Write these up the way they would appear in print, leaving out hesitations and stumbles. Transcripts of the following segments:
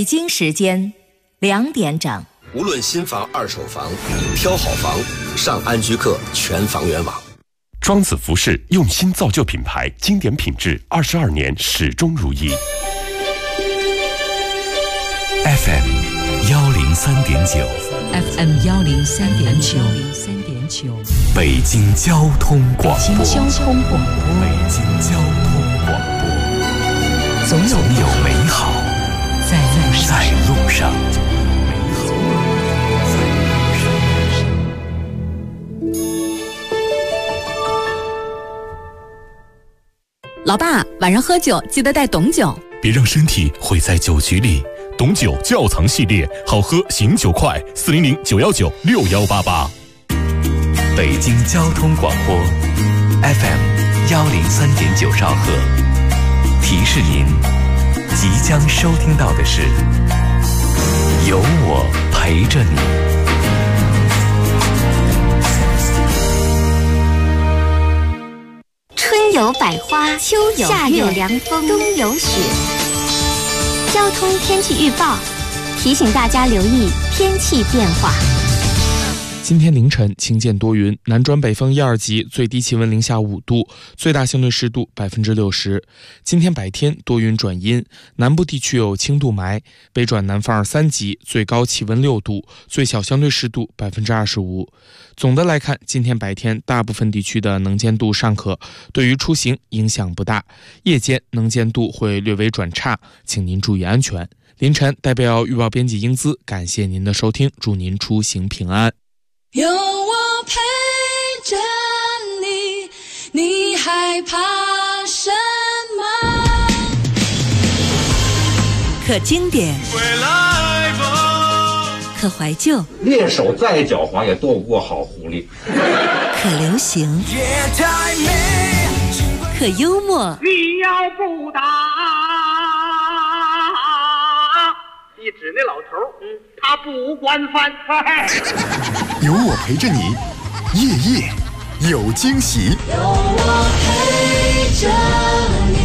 北京时间2点整。 无论新房、二手房，挑好房，上安居客全房源网。 庄子服饰用心造就品牌，经典品质，22年始终如一。 FM 103.9 FM 103.9 北京交通广播。 北京交通广播，总有美好在路上。 老爸，晚上喝酒记得带董酒， 别让身体毁在酒局里。董酒窖藏系列，好喝醒酒快，400-919-6188。 北京交通广播 FM 103.9兆赫，提示您即将收听到的是有我陪着你。 春有百花，秋有夏有凉风，冬有雪。交通天气预报提醒大家留意天气变化。 今天凌晨晴间多云，南转北风1、2级，最低气温零下5度，最大相对湿度60%。今天白天多云转阴，南部地区有轻度霾，北转南风2、3级，最高气温6度，最小相对湿度25%。总的来看，今天白天大部分地区的能见度尚可，对于出行影响不大，夜间能见度会略微转差，请您注意安全。凌晨代表预报编辑英姿，感谢您的收听，祝您出行平安。 有我陪着你，你害怕什么？ 可经典，可怀旧， 猎手再狡猾也斗不过好狐狸。 可流行，可幽默。 你要不打，一指那老头，他不管饭。 有我陪着你，夜夜有惊喜。 有我陪着你。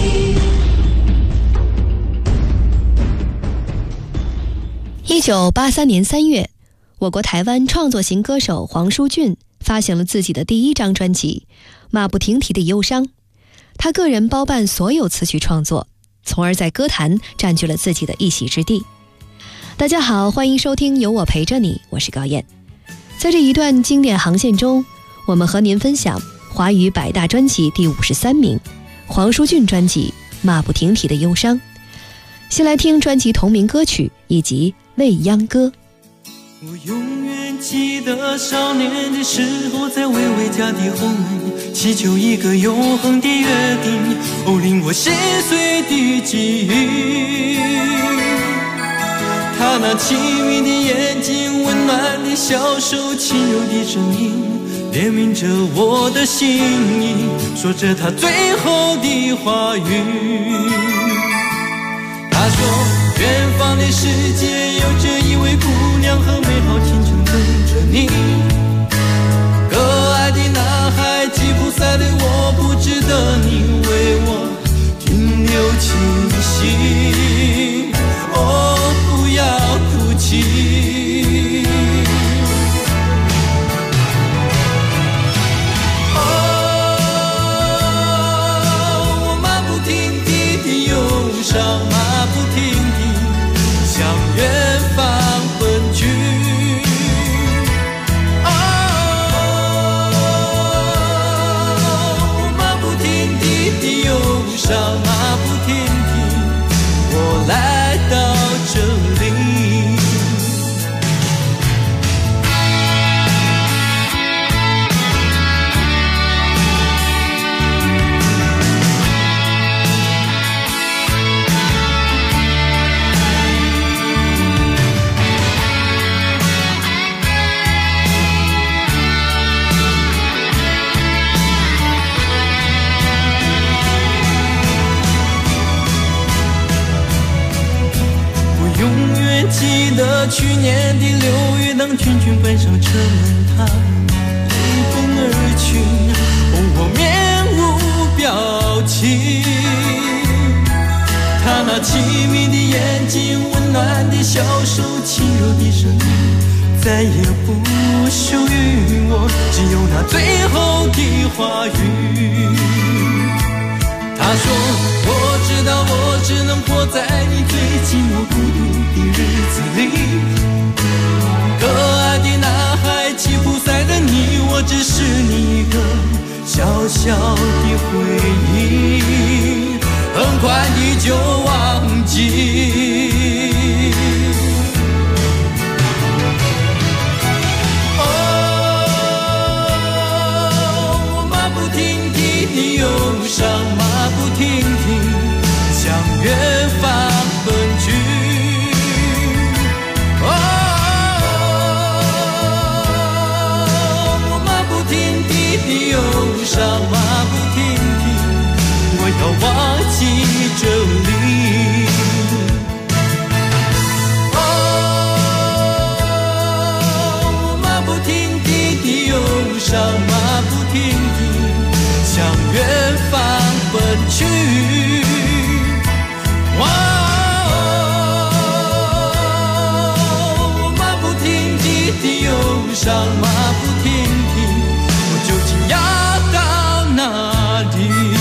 1983年3月，我国台湾创作型歌手黄舒骏发行了自己的第1张专辑《马不停蹄的忧伤》，他个人包办所有词曲创作，从而在歌坛占据了自己的一席之地。大家好，欢迎收听有我陪着你，我是高燕。在这一段经典航线中，我们和您分享华语100大专辑第53名，黄舒骏专辑《马不停蹄的忧伤》。先来听专辑同名歌曲以及未央歌。 我永远记得少年的时候，在微微家的后门，祈求一个永恒的约定，令我心碎的记忆。他那清明的眼睛，温暖的小手，轻柔的声音，怜悯着我的心意，说着他最后的话语。他说远方的世界有着一位姑娘和美好前程等着你，可爱的男孩吉普赛的我，不值得你为我停留气息，不要哭泣。我马不停蹄的忧伤，马不停蹄向远方奔去。马不停蹄的忧伤，马不停蹄，我来到这里。记得去年的6月，当群群奔上车门，他离风而去，我面无表情。他那凄迷的眼睛，温温暖的小手，轻柔的声音，再也不属于我，只有那最后的话语。他说我知道我只能活在你最寂寞孤独的日子里，可爱的男孩吉普赛的你，我只是你一个小小的回忆，很快地就忘记。我马不停蹄的忧伤，马不停蹄向远方奔去。我马不停蹄的忧伤，马不停蹄，我要忘记这里。我马不停蹄的忧伤，马不停蹄向远方奔去。我马不停蹄的忧伤，马不停蹄，我究竟要到哪里？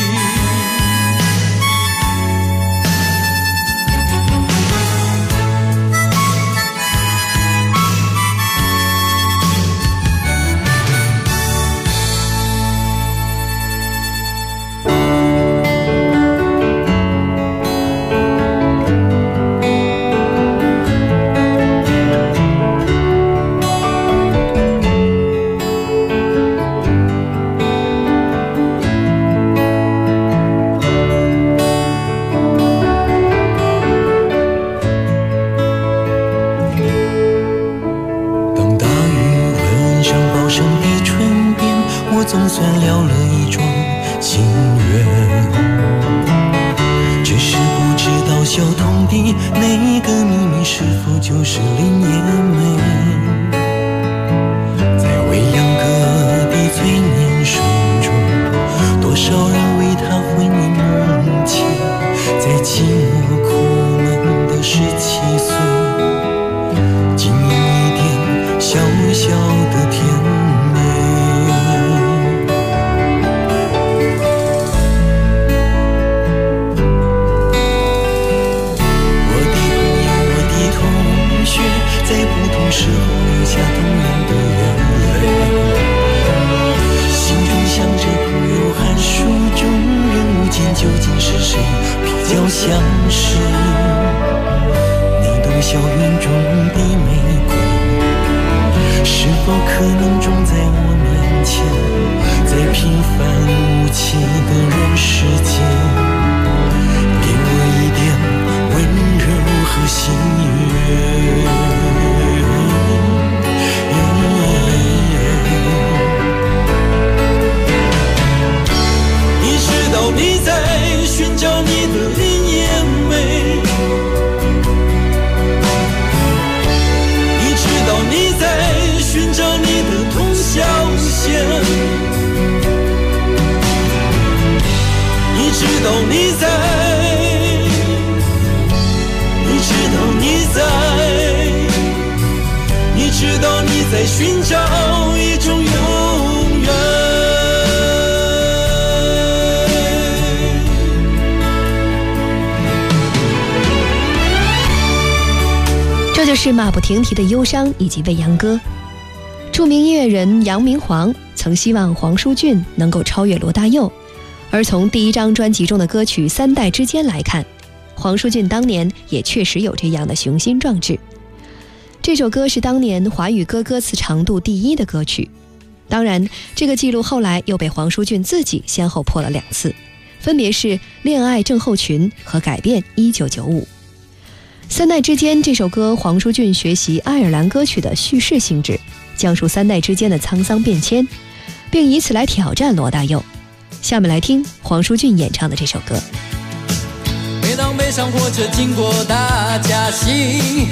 总算了了一桩心愿，只是不知道小童的那个秘密是否就是林叶梅。在未央歌的催眠声中，多少人为他魂萦梦牵，在寂寞苦闷的17岁，经营一点小小的甜美。在不同时候流下同样的眼泪，心中想着朋友函数中人物间究竟是谁比较相识。那朵校园中的玫瑰，是否可能种在我面前，在平凡无奇的人世间，给我一点温柔和喜悦。你在寻找你的林叶梅，你知道你在寻找你的童小贤，你知道你在，你知道你在，你知道你在寻找一种永远。 这就是马不停蹄的忧伤以及未央歌。著名音乐人杨明煌曾希望黄舒骏能够超越罗大佑，而从第一张专辑中的歌曲《三代之间》来看，黄舒骏当年也确实有这样的雄心壮志。这首歌是当年华语歌歌词长度第1的歌曲，当然这个记录后来又被黄舒骏自己先后破了2次，分别是《恋爱症候群》和《改变1995》。三代之间这首歌，黄舒骏学习爱尔兰歌曲的叙事性质，讲述三代之间的沧桑变迁，并以此来挑战罗大佑。下面来听黄舒骏演唱的这首歌。 每当北上火车经过大嘉兴，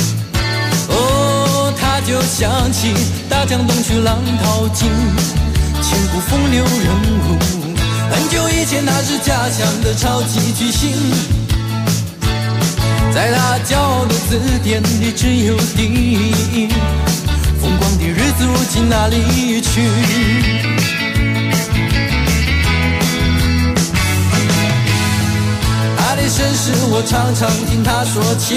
他就想起大江东去浪淘尽，千古风流人物，很久以前他是家乡的超级巨星。 在他骄傲的字典里只有第一。风光的日子如今哪里去？他的身世我常常听他说起，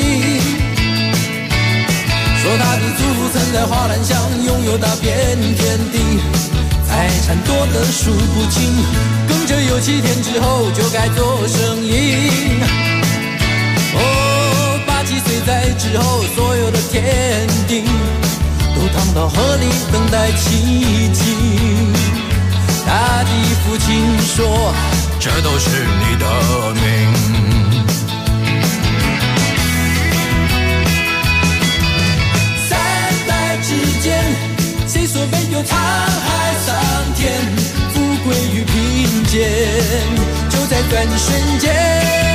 说他的祖父曾在花篮乡拥有大片田地，财产多得数不清，耕着有7天之后就该做生意。80岁在之后，所有的田地都淌到河里等待奇迹。他的父亲说，这都是你的命。3代之间，谁说没有沧海桑田，富贵与贫贱就在转瞬间。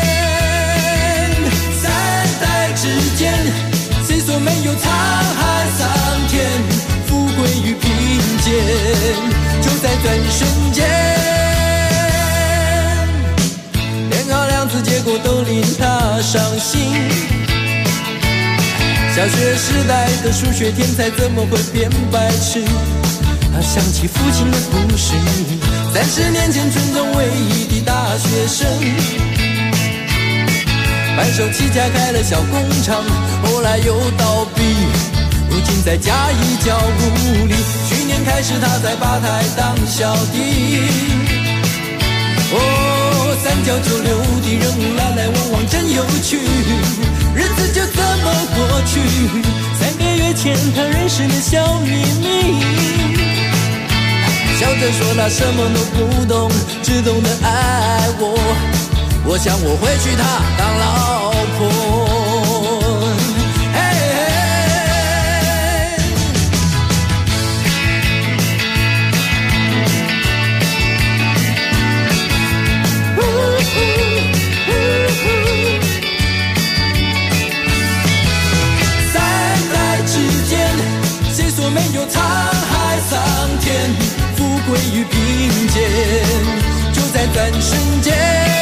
之间，谁说没有沧海桑田，富贵与贫贱就在转瞬间。联考2次结果都令他伤心，小学时代的数学天才怎么会变白痴？他想起父亲的不是30年前村中唯一的大学生，白手起家开了小工厂，后来又倒闭，如今在嘉义教物理。去年开始他在吧台当小弟。3教9流的人物来来往往真有趣，日子就这么过去。3个月前他认识了小秘密，笑着说他什么都不懂，只懂得爱我。我想我会娶她当老婆。嘿3代之间，谁说没有沧海桑田，富贵与贫贱就在转瞬间。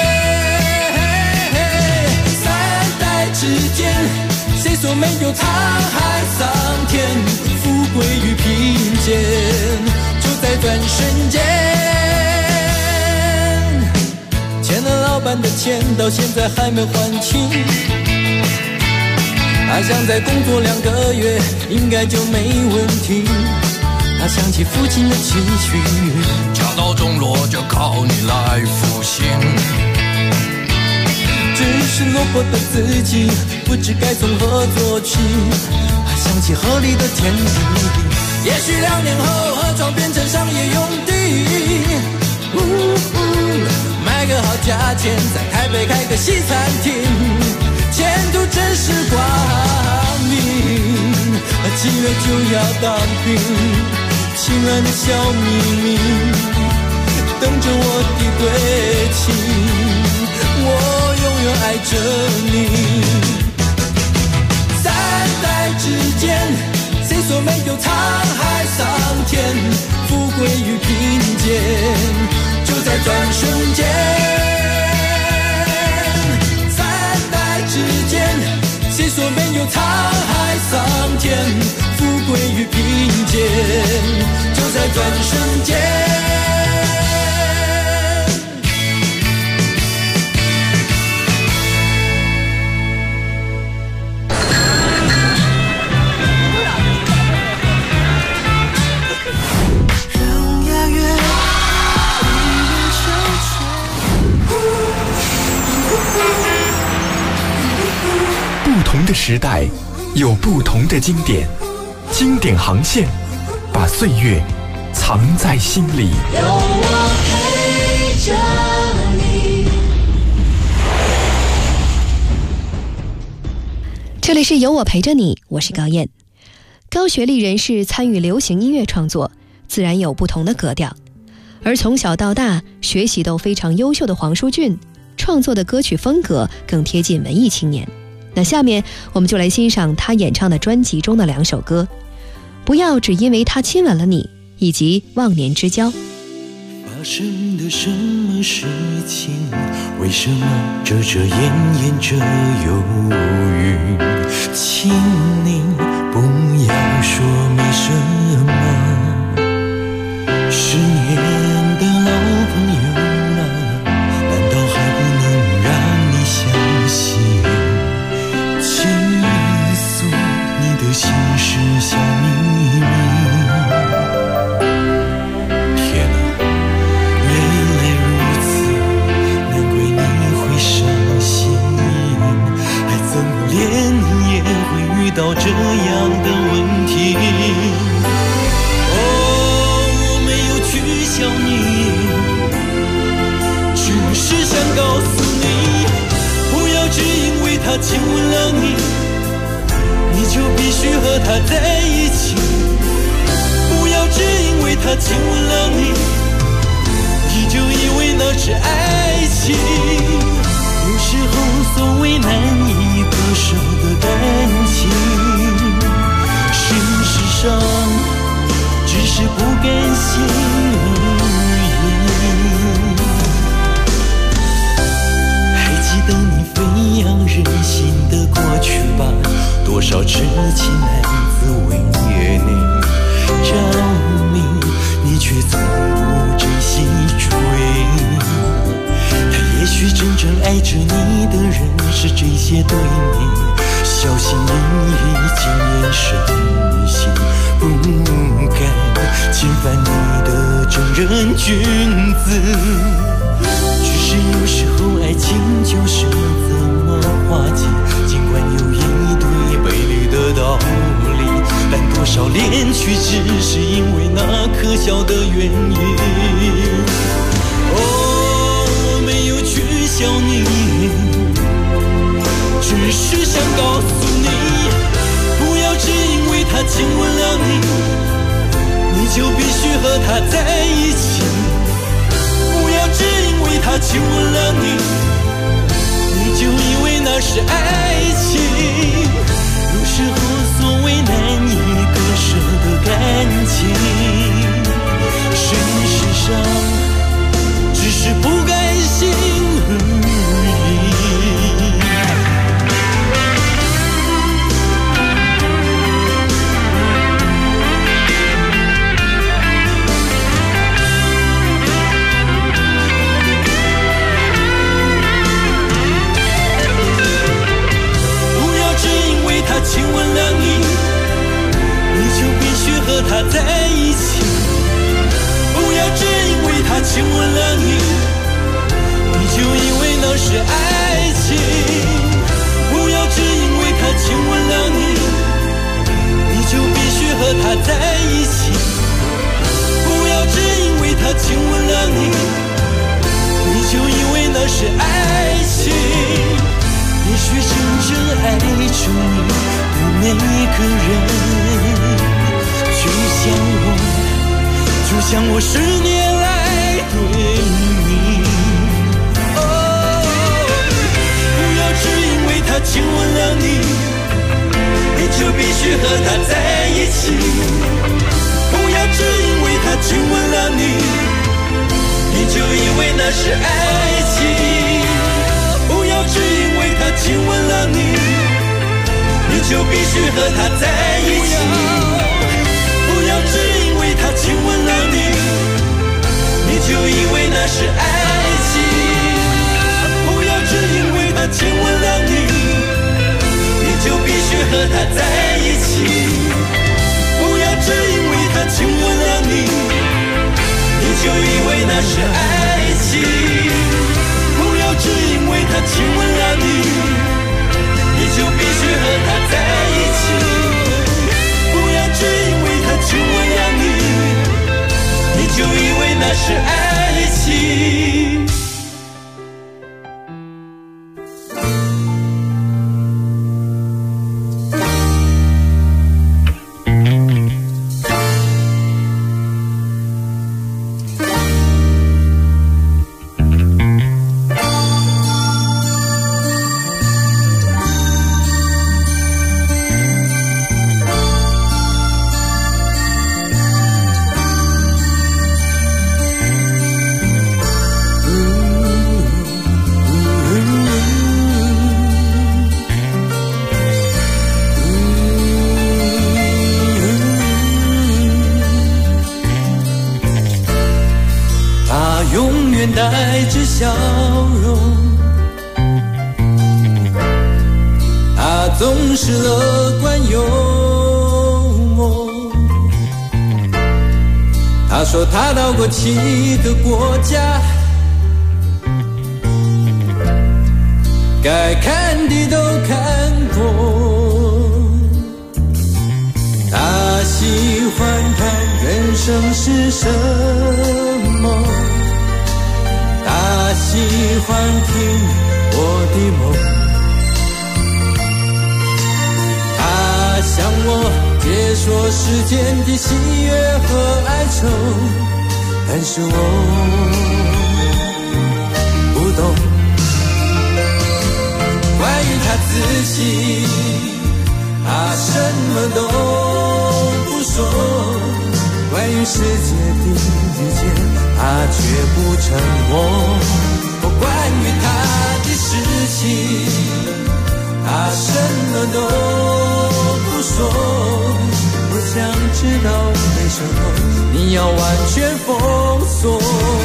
之间，谁说没有沧海桑田，富贵与贫贱就在转瞬间。欠了老板的钱到现在还没还清，他想再工作2个月应该就没问题。他想起父亲的期许，家道中落就靠你来复兴。只是落魄的自己不知该从何做起，还想起河里的田地，也许2年后河床变成商业用地。买个好价钱，在台北开个西餐厅，前途真是光明。7月就要当兵，亲爱的小秘密等着我的归期，我永远爱着你。3代之间，谁说没有沧海桑田，富贵与贫贱就在转瞬间。3代之间，谁说没有沧海桑田，富贵与贫贱就在转瞬间。 不同的时代有不同的经典，经典航线把岁月藏在心里。 有我陪着你。 这里是有我陪着你，我是高燕。高学历人士参与流行音乐创作，自然有不同的格调。而从小到大学习都非常优秀的黄舒骏，创作的歌曲风格更贴近文艺青年。那下面我们就来欣赏他演唱的专辑中的2首歌，不要只因为他亲吻了你，以及忘年之交。 发生的什么事情？为什么遮遮掩掩着忧郁？请您不要说没什么，10年的老朋友啊，难道还不能让你相信？倾诉你的心事小秘密。到这样的问题，我没有取笑你，只是想告诉你，不要只因为他亲吻了你，你就必须和他在一起。不要只因为他亲吻了你，你就以为那是爱情。有时候所谓难以割舍的感情，事实上只是不甘心而已。还记得你飞扬任性的过去吧？多少痴情男子为你着迷，你却从不珍惜追。也许真正爱着你的人是这些对你小心翼翼、谨言慎行，不敢侵犯你的正人君子。只是有时候爱情就是这么滑稽，尽管有一堆背离的道理，但多少恋曲只是因为那可笑的原因。笑你，只是想告诉你，不要只因为他亲吻了你，你就必须和他在一起。不要只因为他亲吻了你，你就以为那是爱情。有时候所谓难以割舍的感情，事实上只是不甘心而已。不要只因为他亲吻了你，你就必须和他在一起。不要只因为他亲吻了你，就以为那是爱情。不要只因为他亲吻了你，你就必须和他在一起。不要只因为他亲吻了你，你就以为那是爱情。也许真正爱着你的那个人，就像我10年来对你。只因为他亲吻了你，你就必须和他在一起。不要只因为他亲吻了你，你就以为那是爱情。不要只因为他亲吻了你，你就必须和他在一起。不要只因为他亲吻了你，你就以为那是爱情。只因为他亲吻了你，你就必须和他在一起。不要只因为他亲吻了你，你就以为那是爱情。不要只因为他亲吻了你，你就必须和他在一起。不要只因为他亲吻了你，你就以为那是爱情。 永远带着笑容，他总是乐观幽默。他说他到过7个国家，该看的都看过。他喜欢看人生是什么，他喜欢听我的梦，他向我解说世间的喜悦和哀愁，但是我不懂。关于他自己，他什么都不说，关于世界的遇见，他绝不沉默。关于他的事情，他什么都不说。我想知道为什么你要完全封锁。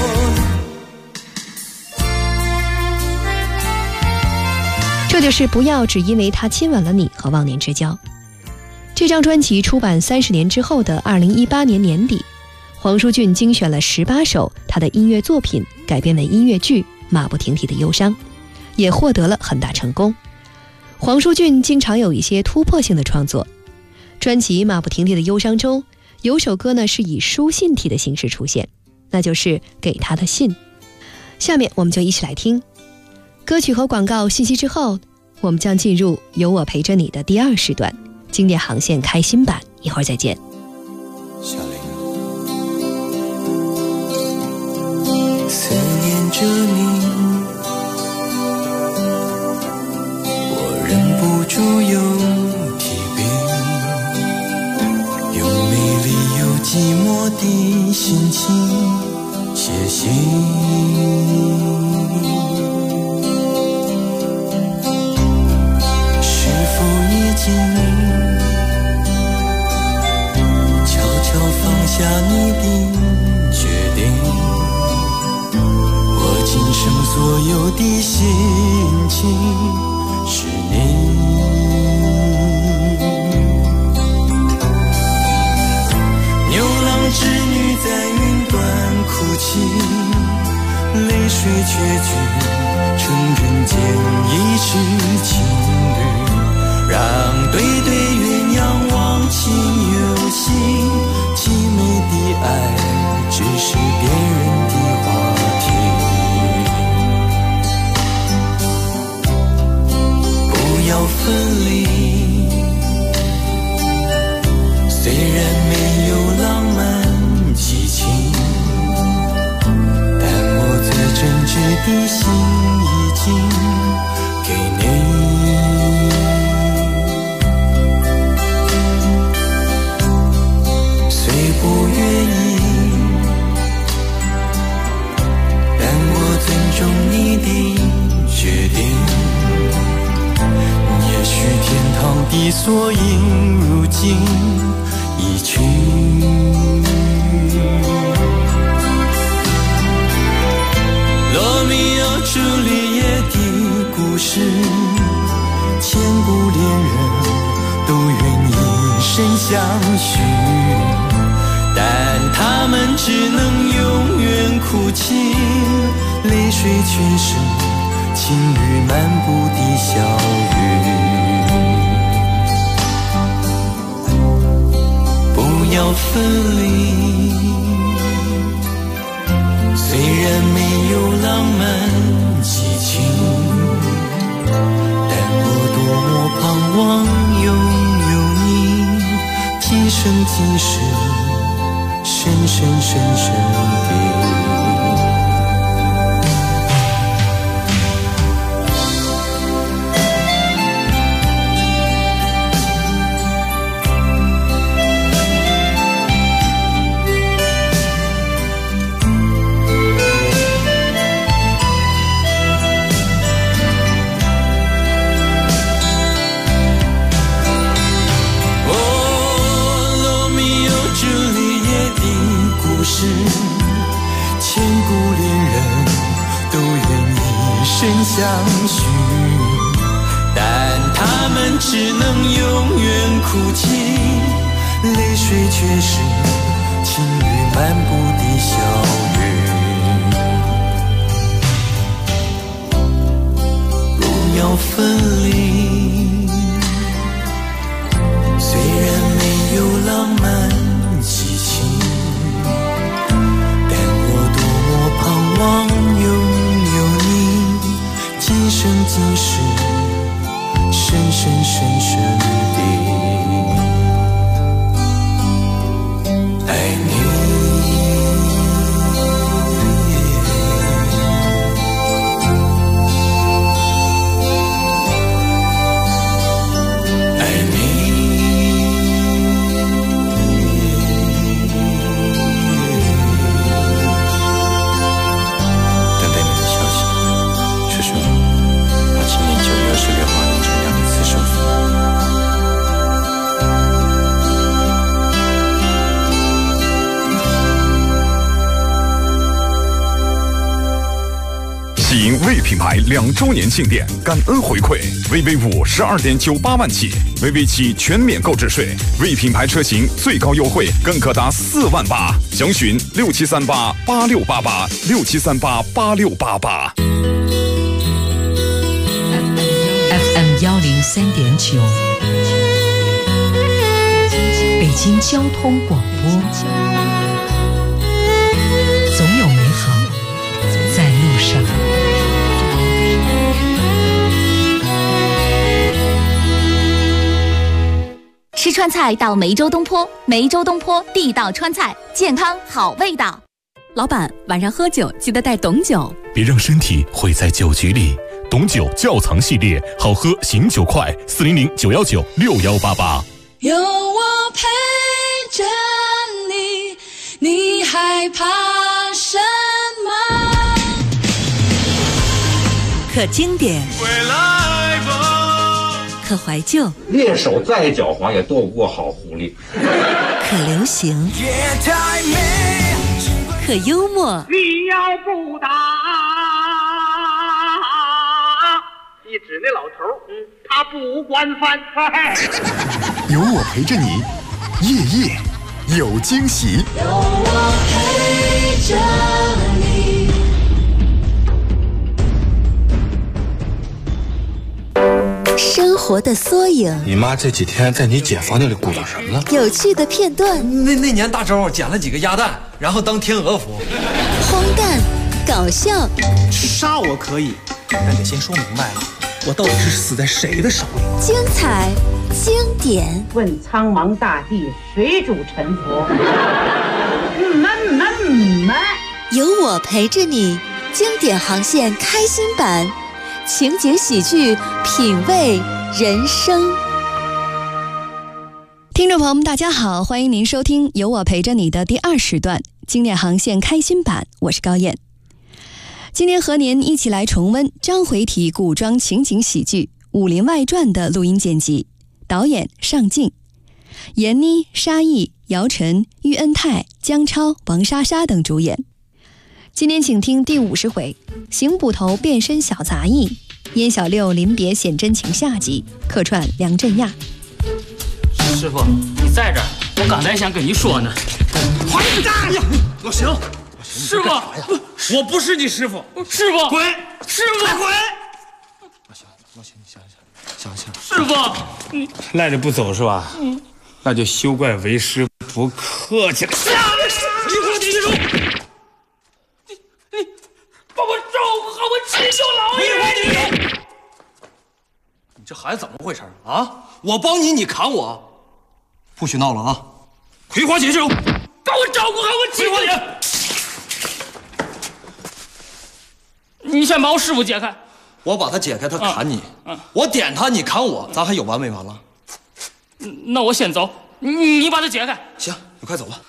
这就是不要只因为他亲吻了你和忘年之交。这张专辑出版30年之后的2018年年底，黄舒骏精选了18首他的音乐作品，改编为音乐剧《马不停蹄的忧伤》，也获得了很大成功。黄舒骏经常有一些突破性的创作，专辑《马不停蹄的忧伤》中有首歌呢是以书信体的形式出现，那就是给他的信。下面我们就一起来听歌曲和广告信息之后，我们将进入有我陪着你的第2时段，经典航线开心版，一会儿再见。 小林，思念着你，我忍不住有提笔，用美丽又寂寞的心情写信。悄悄放下你的决定，我今生所有的心情是你。牛郎织女在云端哭泣，泪水却聚成人间一世情侣，让对对鸳鸯忘情有心，凄美的爱只是别人的话题。不要分离，虽然没有浪漫激情，但我最真挚的心已经给你。不愿意，但我尊重你的决定。也许天堂的缩影如今已去。罗密欧朱丽叶的故事，千古恋人都愿以身相许，但他们只能永远哭泣，泪水却是情侣漫步的小雨。不要分离，虽然没有浪漫激情，但我多么盼望拥有你，今生今世深深深深的。 相许，但他们只能永远哭泣，泪水却是情侣漫步的小雨。不要分离，虽然没有浪漫激情，但我多么盼望拥有你，今生今世，深深深深地爱你。 喜迎魏品牌2周年庆典，感恩回馈，VV5 12.98万起，VV7全免购置税，魏品牌车型最高优惠更可达4万8，详询67388688 67388688。 FM 103.9，北京交通广播，总有美好在路上。 吃川菜到梅州东坡，梅州东坡地道川菜，健康好味道。老板，晚上喝酒记得带董酒， 别让身体毁在酒局里。董酒窖藏系列，好喝醒酒快，400-919-6188。 有我陪着你，你害怕什么？ 可经典， 回来吧， 可怀旧， 猎手再狡猾也斗不过好狐狸。 可流行，可幽默。 你要不打，一指那老头，他不惯犯。 有我陪着你，夜夜有惊喜。 有我陪着你。 生活的缩影。 你妈这几天在你姐房间里鼓捣什么呢？ 有趣的片段。 那年大周捡了几个鸭蛋，然后当天鹅服。 荒诞，搞笑。 杀我可以，但得先说明白了，我到底是死在谁的手里？ 精彩，经典。 问苍茫大地，谁主沉浮？ 有我陪着你，经典航线开心版，情节喜剧，品味人生。 听众朋友们，大家好，欢迎您收听《有我陪着你》的第2时段经典航线开心版，我是高燕。今天和您一起来重温章回体古装情景喜剧《武林外传》的录音剪辑，导演尚敬，闫妮、沙溢、姚晨、喻恩泰、姜超、王莎莎等主演。今天请听第50回，邢捕头变身小杂役，燕小六临别显真情下集，客串梁振亚。 师傅，你在这儿，我刚才想跟你说呢。 还你大爷！老邢， 师傅， 我不是你师傅， 师傅， 滚！ 师傅， 快滚！ 老邢，你想想。 师傅，你赖着不走是吧？那就休怪为师不客气了。你给我顶住！ 你把我照顾好我亲舅老爷！ 你这孩子怎么回事啊？我帮你，你砍我，不许闹了啊！ 葵花解救， 把我照顾好我亲舅。你先把我师傅解开。 我把他解开，他砍你；我点他，你砍我，咱还有完没完了？ 那我先走，你把他解开。 行，你快走吧。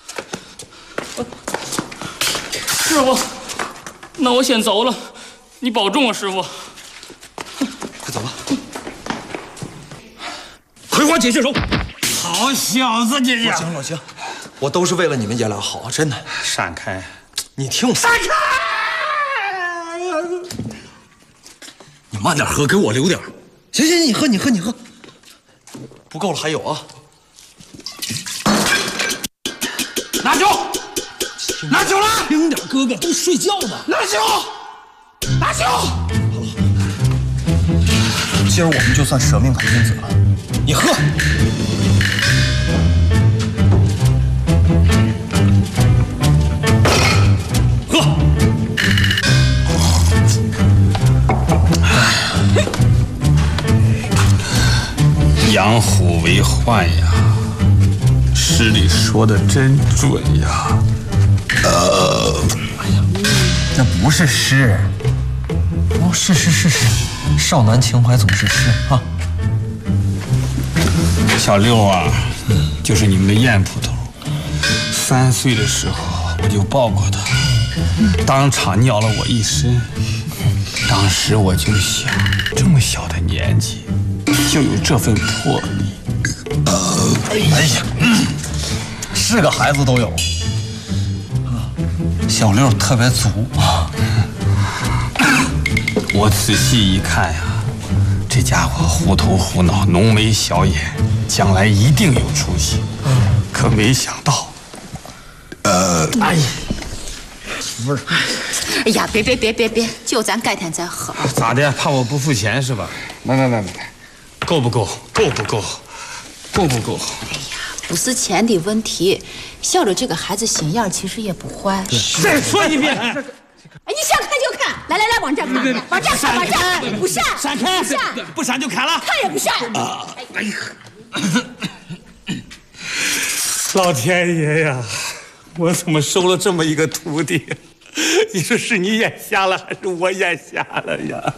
师傅，那我先走了，你保重啊，师傅。 快走吧。 葵花解血手，好小子，姐姐。 老邢，我都是为了你们爷俩好，真的。 闪开！ 你听我。 闪开！ 慢点喝，给我留点。行，你喝，不够了还有啊。拿酒，拿酒了！轻点，哥哥，都睡觉呢。拿酒，拿酒。今儿我们就算舍命陪君子了，你喝。喝。 养虎为患呀，诗里说的真准呀。 哎呀，那不是诗。哦，是，少男情怀总是诗啊。 小六啊，就是你们的燕捕头。3岁的时候我就抱过他，当场尿了我一身。当时我就想，这么小的年纪就有这份魄力。 哎呀，是个孩子都有。小六特别足啊。 我仔细一看呀，这家伙糊头糊脑，浓眉小眼，将来一定有出息。可没想到， 哎呀，不是， 哎呀，别，就咱改天再喝。 咋的？怕我不付钱是吧？来，够不够？够不够？够不够？ 哎呀，不是钱的问题，小六这个孩子心眼其实也不坏。 再说一遍。 哎，你想看就看，来，往这看，往这看，往这，不闪， 闪开，不闪就砍了， 看也不闪。 哎呀，老天爷呀，我怎么收了这么一个徒弟？你说是你眼瞎了，还是我眼瞎了呀？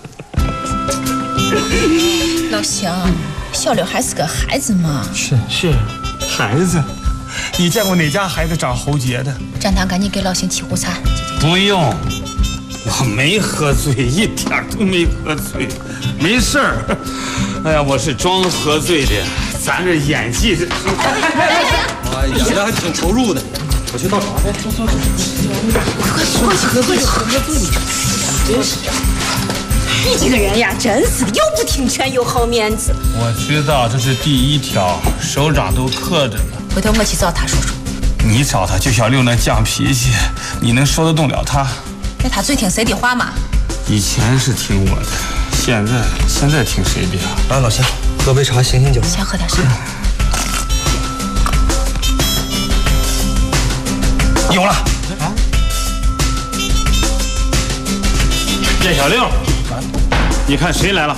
老乡，小六还是个孩子嘛。 是孩子，你见过哪家孩子长喉结的？ 站堂赶紧给老邢沏壶茶。 不用。我没喝醉，一点都没喝醉，没事儿。哎呀，我是装喝醉的，咱这演技这…… 哎，演的还挺投入的。我去倒茶去。 快喝醉就喝醉，真是。你这个人呀，真是又不听劝又好面子。 我知道这是第1条，首长都刻着呢。 回头我去找他说说。 你找他，就小六那犟脾气，你能说得动了他？ 那他最听谁的话嘛？ 以前是听我的，现在听谁的呀？ 来，老乡，喝杯茶醒醒酒。 先喝点茶。 有了啊！燕小六，你看谁来了？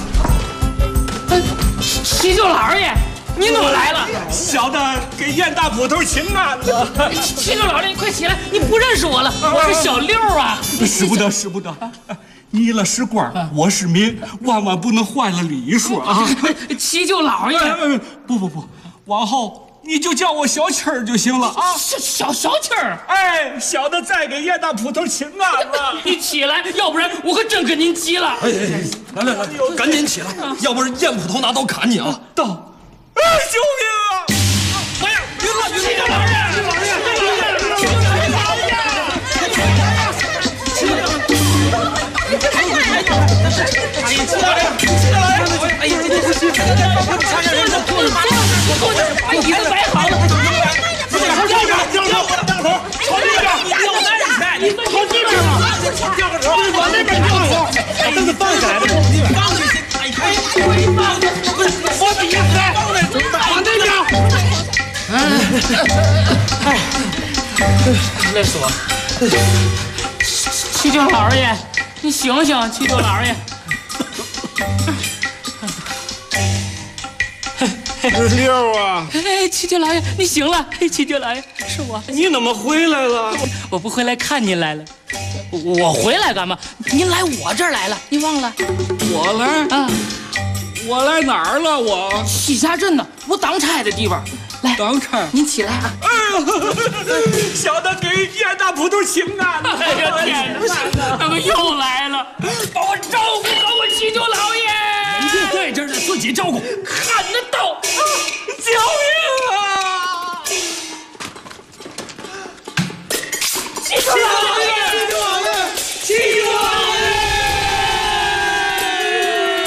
七舅老爷，你怎么来了？ 小的给燕大捕头请安了。 七舅老爷，你快起来！你不认识我了，我是小六啊！ 使不得！你了是官，我是民，万万不能坏了礼数啊！ 七舅老爷， 不，往后你就叫我小七儿就行了啊！ 小七儿， 哎，小的再给燕大捕头请安了。 你起来，要不然我可真跟您急了。 哎，来，赶紧起来，要不然燕捕头拿刀砍你啊！ 刀！哎，救命啊！ 哎呀，晕了！七舅老爷！把椅子摆好了，朝这边，掉头，朝这边，有男人在，你朝这边嘛，掉个头，往那边掉头，把凳子放下来，放下去，我比你来，往那边，哎，累死我！七舅老爷，你醒醒，七舅老爷。 六啊！ 哎，七舅老爷，你醒了！哎，七舅老爷，是我。 你怎么回来了？ 我不回来看您来了。我回来干嘛？您来我这儿来了，你忘了？ 我来啊！我来哪儿了？我西峡镇呢，我当差的地方。来， 当差， 您起来啊！ 哎呦，小的给燕大捕头请安。 哎呀天哪，怎么又来了？把我照顾好我七舅老爷。 人家在这儿呢，自己照顾， 看得到。 救命啊！ 七舅老爷，七舅老爷，七舅老爷！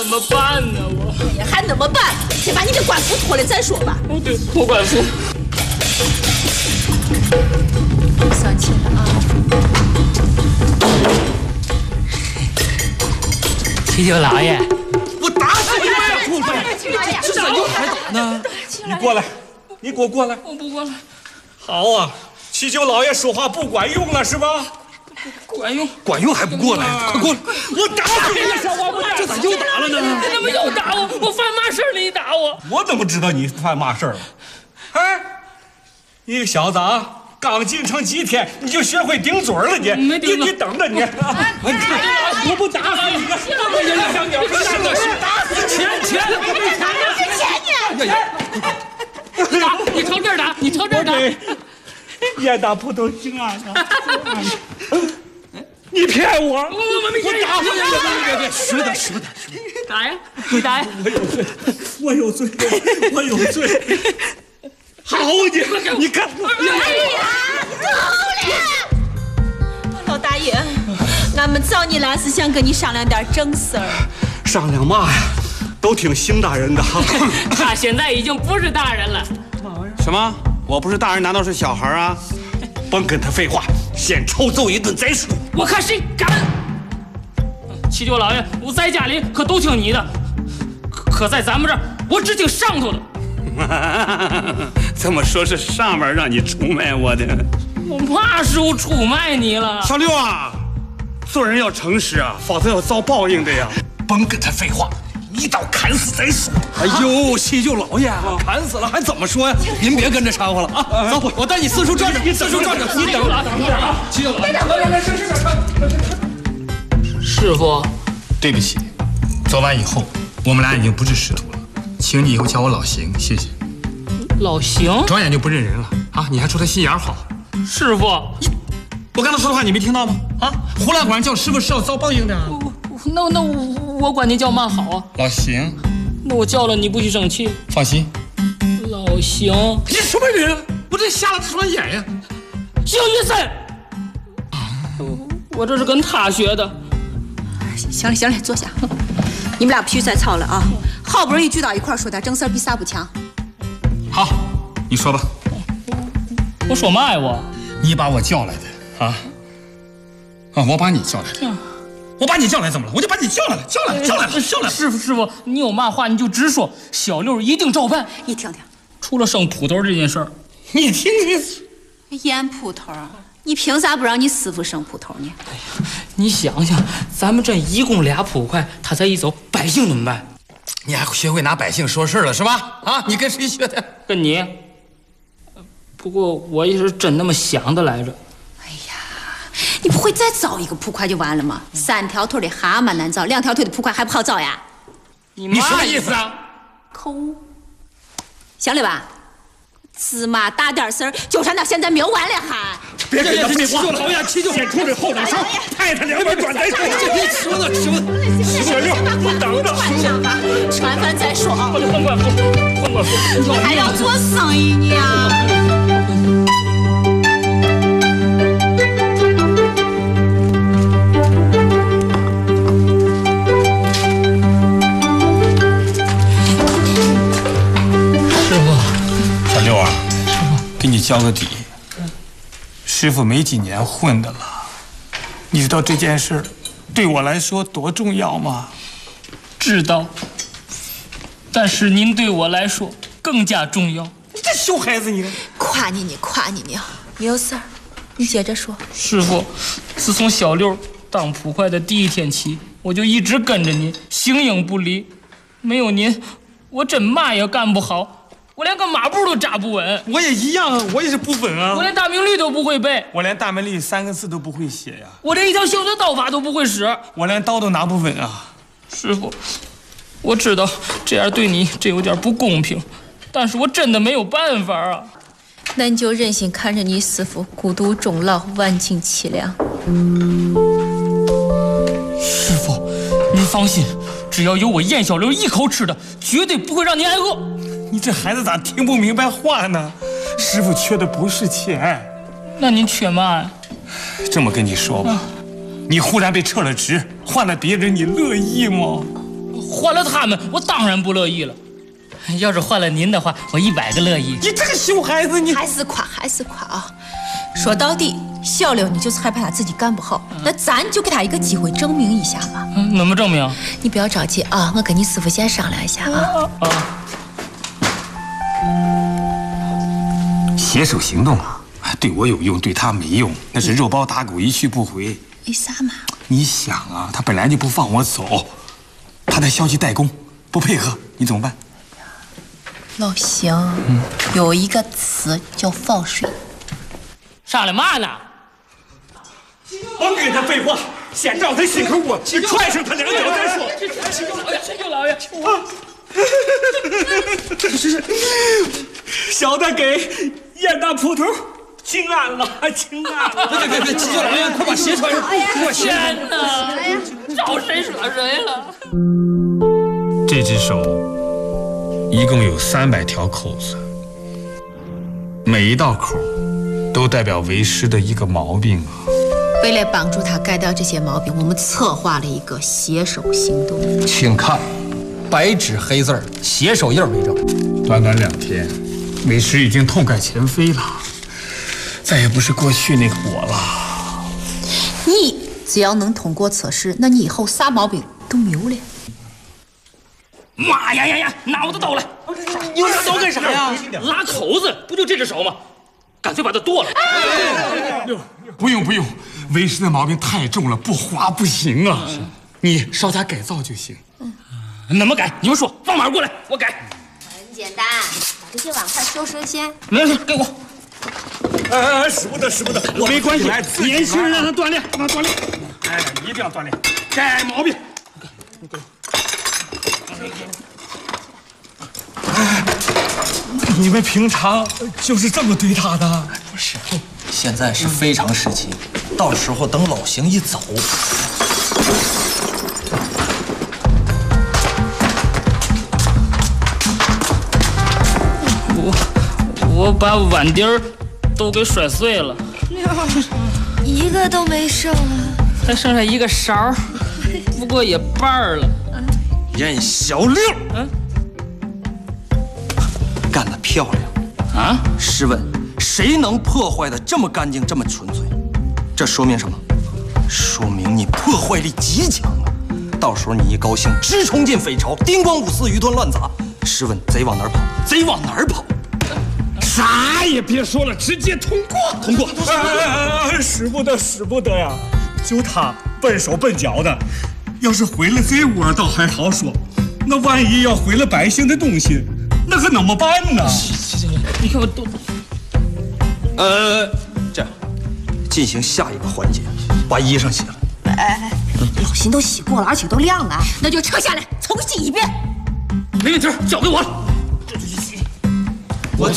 怎么办呢？我还怎么办？先把你的官服脱了再说吧。 哦，对，脱官服。 算钱了啊！ 七舅老爷， 我打死你！这咋又挨打呢？你过来，你给我过来！ 我不过来。 好啊，七舅老爷说话不管用了是吧？ 管用， 管用还不过来？快过来！我打死你！ 小王八蛋， 这咋又打了呢？ 你怎么又打我？我犯嘛事了？你打我？ 我怎么知道你犯嘛事了？哎，你个小子啊！刚进城几天你就学会顶嘴了你？ 没顶。 你等着你！我不打死你！小鸟，真的是打死钱！你朝这儿打！你朝这儿打！ 雁打葡萄心啊！你骗我！ 我没骗你！ 别！实的！ 打呀！你打呀！ 我有罪！好你看！ 哎呀，够了！老大爷，俺们找你来是想跟你商量点正事儿。 商量嘛呀？都听邢大人的哈。 他现在已经不是大人了。 什么？我不是大人，难道是小孩啊？ 甭跟他废话，先臭揍一顿再说。 我看谁敢！七舅老爷，我在家里可都听你的，可在咱们这儿，我只听上头的。 这么说，是上面让你出卖我的？ 我嘛时候出卖你了？ 小六啊，做人要诚实啊，否则要遭报应的呀。 甭跟他废话，一刀砍死再说。 哎呦，七舅老爷，砍死了还怎么说呀？您别跟着掺和了啊！走，我带你四处转转，四处转转。 你等着啊！七舅老爷，来，师傅， 对不起，做完以后，我们俩已经不是师徒了，请你以后叫我老邢，谢谢。 老邢， 转眼就不认人了啊！你还说他心眼好， 师傅， 我刚才说的话你没听到吗？啊，胡乱管叫师傅是要遭报应的。 那我管你叫嘛好啊？ 老邢。 那我叫了你不许生气？ 放心。 老邢， 你什么人？我这瞎了这双眼呀！ 邢玉森，我这是跟他学的。 行了，坐下。你们俩不许再吵了啊！好不容易聚到一块儿，说点正事儿比啥不强。 好，你说吧。 我说嘛呀我？ 你把我叫来的啊？我把你叫来的。我把你叫来怎么了？我就把你叫来了，叫来了。 师傅，你有嘛话你就直说，小六一定照办。 你听听， 除了生葡萄这件事儿， 你听听。 腌葡萄，你凭啥不让你师傅生葡萄呢？ 哎呀，你想想，咱们这一共2铺块，他才一走，百姓怎么办？ 你还学会拿百姓说事了是吧？啊，你跟谁学的？ 跟你。不过我也是真那么想的来着。 你不会再找一个铺块就完了吗？3条腿的蛤蟆难找，2条腿的铺块还不好找呀？ 你什么意思啊？ 抠，行了吧？芝麻大点声，就算到现在没有完了还。 别跟他废话，老爷，先出这后掌勺，拍他2板转再说。 你说呢？ 小六，你等着。 吃完饭再说啊。 我得换官服。 你还要做生意呢？ 给你交个底，师傅没几年混的了，你知道这件事对我来说多重要吗？ 知道，但是您对我来说更加重要。 你这熊孩子你！ 夸你呢，没有事儿，你接着说。 师傅，自从小六当捕快的第一天起，我就一直跟着您，形影不离。没有您，我真嘛也干不好。我连个马步都扎不稳。 我也一样啊，我也是不稳啊。 我连大明律都不会背。 我连大明律3个字都不会写呀。 我连一条小的刀法都不会使。 我连刀都拿不稳啊。 师傅，我知道这样对你这有点不公平，但是我真的没有办法啊。 那你就忍心看着你师傅孤独终老，晚景凄凉。 师傅，您放心，只要有我燕小六一口吃的，绝对不会让您挨饿。 你这孩子咋听不明白话呢？师傅缺的不是钱， 那您缺嘛呀？ 这么跟你说吧，你忽然被撤了职，换了别人，你乐意吗？ 换了他们，我当然不乐意了。要是换了您的话，我100个乐意。 你这个熊孩子，你还是夸啊！说到底，小六你就是害怕他自己干不好，那咱就给他一个机会证明一下嘛。 怎么证明？ 你不要着急啊，我跟你师傅先商量一下啊。 携手行动啊，对我有用，对他没用，那是肉包打狗一去不回。 为啥嘛？ 你想啊，他本来就不放我走，他在消极怠工，不配合，你怎么办？ 老邢，有一个词叫放水。 上来嘛呢？ 甭跟他废话，先照他心口窝，踹上他2脚再说。 陈舅老爷， 是小的给燕大捕头请安了，请安了。 别，陈舅老爷，快把鞋穿上。 我天哪！招谁惹谁了？ 这只手一共有300条口子，每一道口都代表为师的一个毛病啊。 为了帮助他改掉这些毛病，我们策划了一个携手行动。 请看，白纸黑字，携手印为证。 短短2天，为师已经痛改前非了，再也不是过去那个我了。 你只要能通过测试，那你以后啥毛病都没有了。 妈呀！脑子倒了！ 你拿刀干啥呀？ 拉口子不就这只手吗？干脆把它剁了。 不用，为师的毛病太重了，不花不行啊。你稍加改造就行。 怎么改？你们说，放马过来，我改。 很简单，把这些碗筷收拾先。 没问题，给我。 使不得， 我没关系。年轻人让他锻炼， 哎，一定要锻炼，改毛病。你们平常就是这么对他的？ 不是，现在是非常时期，到时候等老邢一走， 我把碗碟儿都给摔碎了， 一个都没剩啊， 还剩下一个勺，不过也半了。 燕小六，干得漂亮啊！试问，谁能破坏的这么干净，这么纯粹？这说明什么？说明你破坏力极强啊！到时候你一高兴，直冲进匪巢，叮咣五四，鱼团乱砸。试问，贼往哪儿跑？贼往哪儿跑？ 啥也别说了，直接通过。使不得呀！就他笨手笨脚的，要是毁了贼窝倒还好说，那万一要毁了百姓的东西，那可怎么办呢？ 你看我都…… 这样进行下一个环节，把衣裳洗了。 老邢都洗过了，而且都晾了，那就撤下来重洗一遍。 没问题，交给我了。 我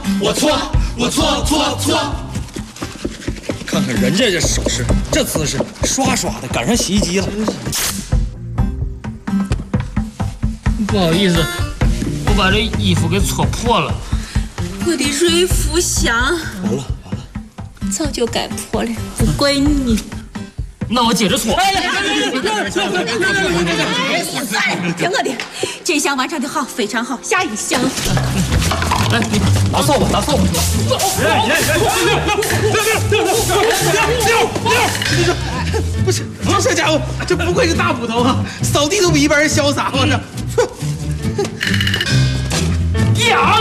搓。看看人家这手势，这姿势，刷刷的赶上洗衣机了。 不好意思，我把这衣服给搓破了。 我的瑞福祥， 完了， 早就该破了，不怪你。 那我接着搓。 听我的，这项完成的好，非常好，下一项。 来，你拿扫把，六！不是，这家伙，这不愧是大捕头啊，扫地都比一般人潇洒，我这。 呀，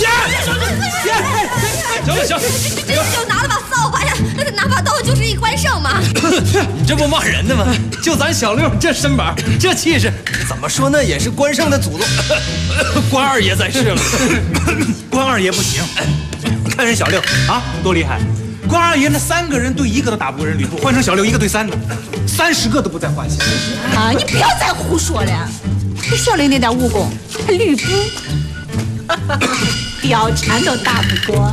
行， 就拿了把扫把呀，那拿把刀就是一关胜嘛。 你这不骂人呢吗？就咱小六这身板，这气势，怎么说呢，也是关胜的祖宗。关二爷在世了，关二爷不行。看人小六啊，多厉害！关二爷那3个人对1个都打不过人吕布，换成小六1个对3的，30个都不在话下。 啊，你不要再胡说了，这小六那点武功，吕布。貂蝉都打不过，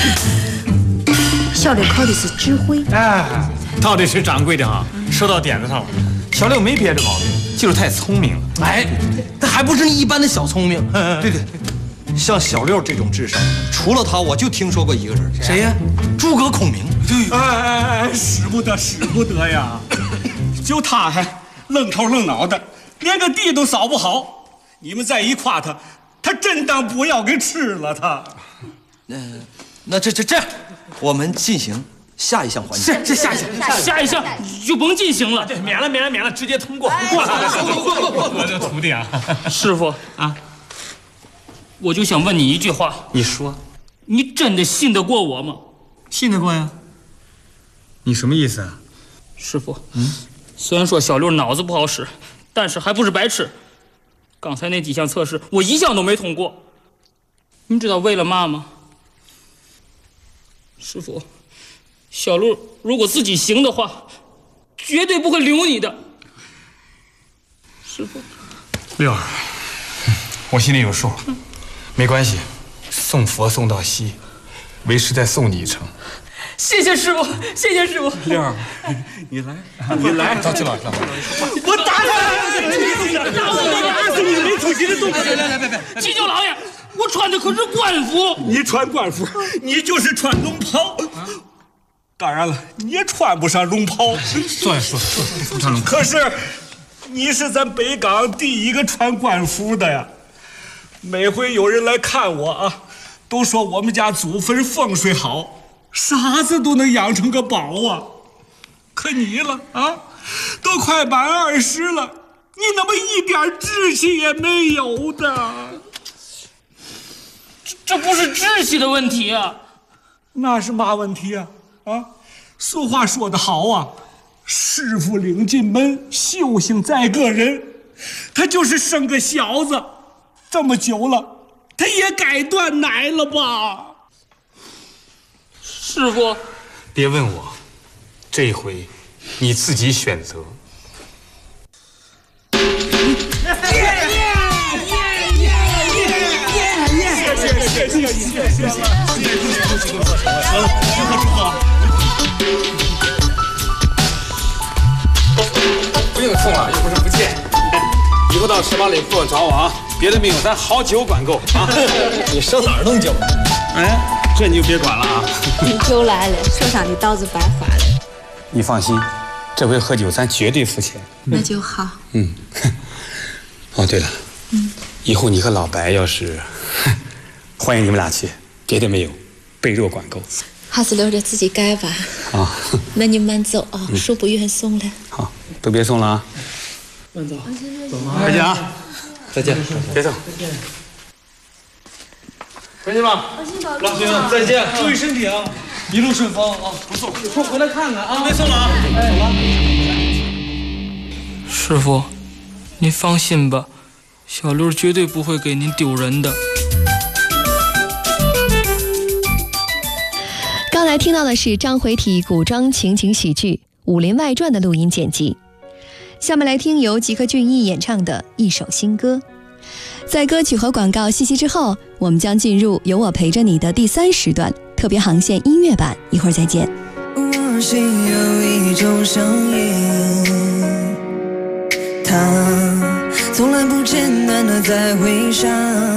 小六靠的是指挥。 到底是掌柜的啊，说到点子上了。 小六没别的毛病，就是太聪明了。他还不是你一般的小聪明。对，像小六这种智商，除了他，我就听说过一个人，谁呀？诸葛孔明。 使不得呀！就他还愣头愣脑的， 连个地都扫不好。你们再一夸他，他真当不要给吃了他。 那这样，我们进行下一项环节。 是下一项就甭进行了。 对，免了，直接通过。 我的徒弟啊，师傅啊，我就想问你一句话。 你说， 你真的信得过我吗？ 信得过呀。你什么意思啊？ 师傅，虽然说小六脑子不好使，但是还不是白痴。刚才那几项测试，我一项都没通过。你知道为了嘛吗？师傅，小六如果自己行的话，绝对不会留你的。师傅， 六儿，我心里有数，没关系，送佛送到西，为师再送你一程。 谢谢师傅，谢谢师傅。 六儿，你来， 着急了， 我打死你没出息的东西！ 来，急救老爷，我穿的可是官服。 你穿官服，你就是穿龙袍。当然了，你也穿不上龙袍。 说，不穿龙袍。 可是，你是咱北港第一个穿官服的呀。每回有人来看我啊，都说我们家祖坟风水好。啥子都能养成个宝啊！可你了啊，都快满20了，你那么一点志气也没有的。 这不是志气的问题啊， 那是嘛问题啊？啊，俗话说得好啊，师傅领进门，修行在个人。他就是生个小子，这么久了，他也该断奶了吧？ 师傅， 别问我，这一回你自己选择。不用送了，又不是不见。以后到18里铺找我啊，别的没有，咱好酒管够啊。 你上哪儿弄酒？ 哎。这你就别管了啊！ 你酒来了，手上的刀子白花了。 你放心，这回喝酒咱绝对付钱。 那就好。 哦，对了，以后你和老白要是，欢迎你们俩去，别的没有，备肉管够。 还是留着自己改吧。 啊， 那你慢走啊，恕不远送了。 好，都别送了啊。 慢走， 再见啊！再见，别走。回去吧， 老兄再见， 注意身体啊， 一路顺风啊！ 不送， 有空回来看看啊！ 别送了啊！ 走了。师傅，您放心吧，小六绝对不会给您丢人的。 刚才听到的是章回体古装情景喜剧《武林外传》的录音剪辑，下面来听由吉克隽逸演唱的一首新歌。在歌曲和广告信息之后，我们将进入有我陪着你的第3时段特别航线音乐版，一会儿再见。 我心有一种声音，它从来不间断地在回响，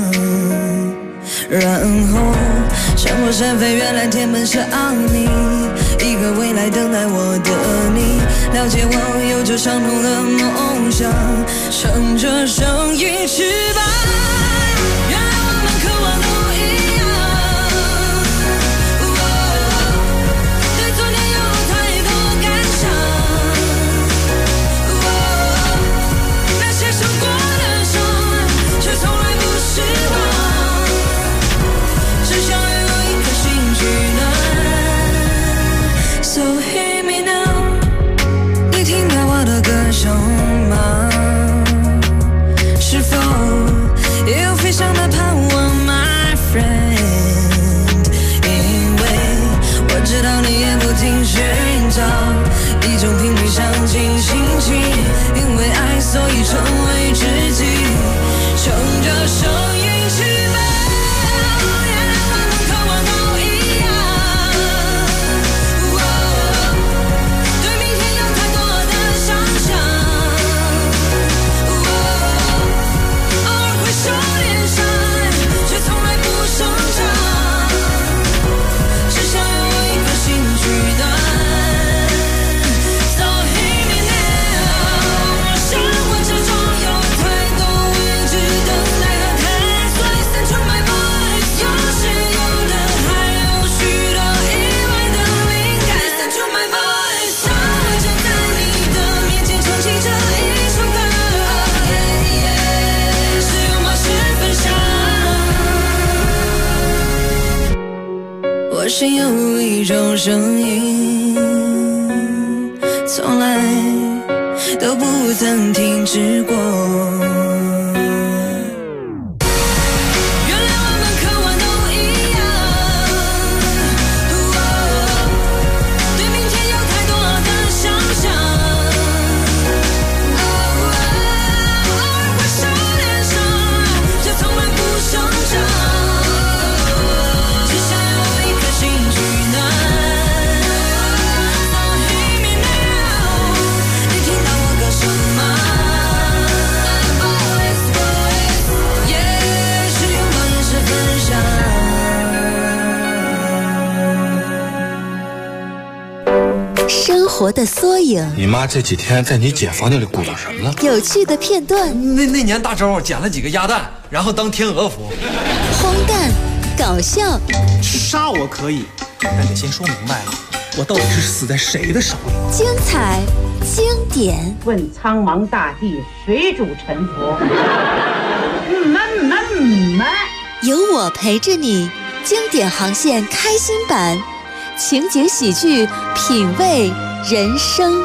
然后山过山飞，原来天门是奥秘，一个未来等待我的你，了解我有着相同的梦想，乘着声音翅膀，原来我们渴望都一样，对昨天有太多感伤，那些受过的伤却从来不失望，只想拥有一颗心取暖。 So hear me now， 你听到我的歌声吗？是否也有飞翔的盼望 ，my friend？ 因为我知道你也不停寻找一种频率相近心情，因为爱，所以成为知己，乘着声音翅膀。 想象， 心有一种声音，从来都不曾停止过。 生活的缩影， 你妈这几天在你姐房间里鼓捣什么了？ 有趣的片段。 那年大周捡了几个鸭蛋，然后当天鹅服。 荒诞，搞笑。 杀我可以，但得先说明白了，我到底是死在谁的手里？ 精彩，经典。 问苍茫大地，谁主沉浮？ 有我陪着你，经典航线开心版。情景喜剧，品味人生。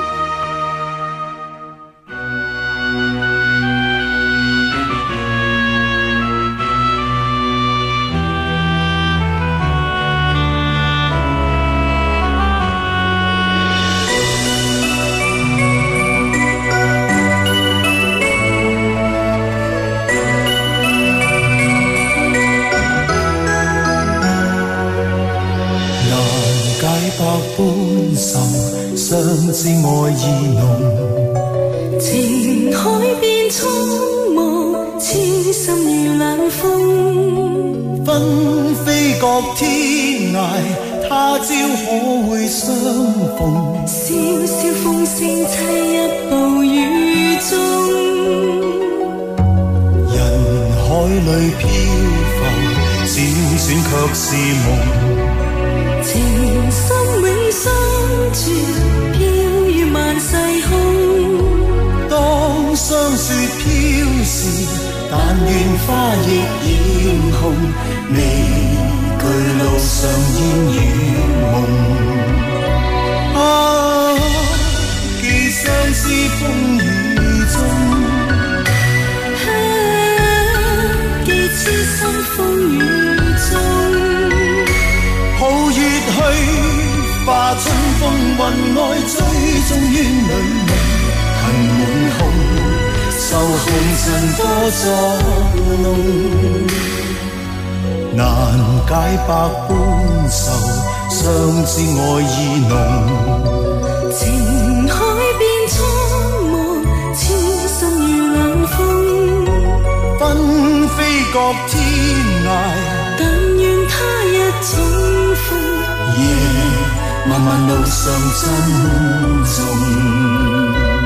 相知愛意濃，情海變蒼茫，痴心如冷風，紛飛各天涯，他朝可會相逢？笑笑風聲凄一步雨中，人海裏漂浮，輾轉卻是夢。情深永相傳，飄於萬世空。當霜雪飄時，但願花亦染紅。未懼路上煙與夢。啊，寄相思風雨中。寄痴心風雨中。抱月去，化春風雲外，追蹤於女夢，恨滿胸，受紅塵多作弄，難解百般愁，相知愛意濃。情海變蒼茫，痴心如冷風，紛飛各天涯，但願他一重。夜漫漫路上珍重。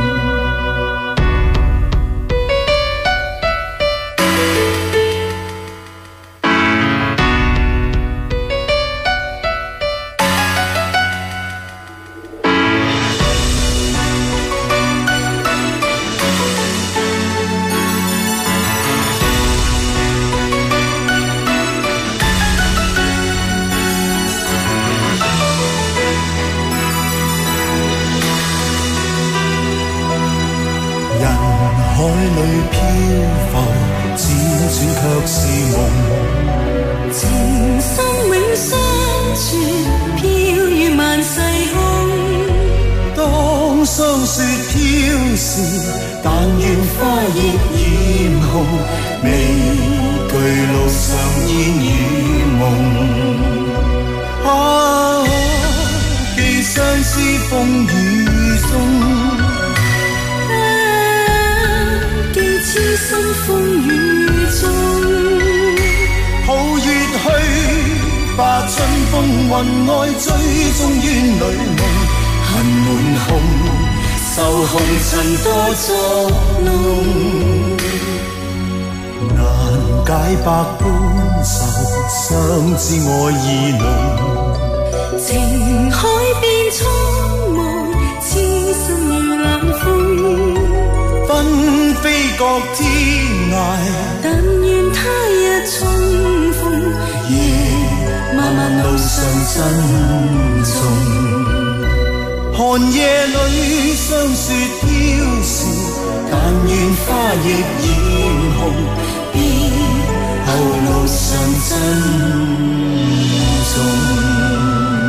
海裏漂浮，輾轉卻是夢。情深永相傳，飄於萬世空。當霜雪飄時，但願花亦染紅。未懼路上煙與夢。啊，寄相思風雨中。痴心風雨中，抱月去，化春風雲外，追蹤於女夢，恨滿胸，受紅塵多作弄，難解百般愁，相知愛意濃。情海變蒼茫，痴心如冷風。紛飛各天涯，但願他日重逢。夜漫漫路路上珍重。寒夜里霜雪飘时，但愿花亦艳红，以后路上珍重。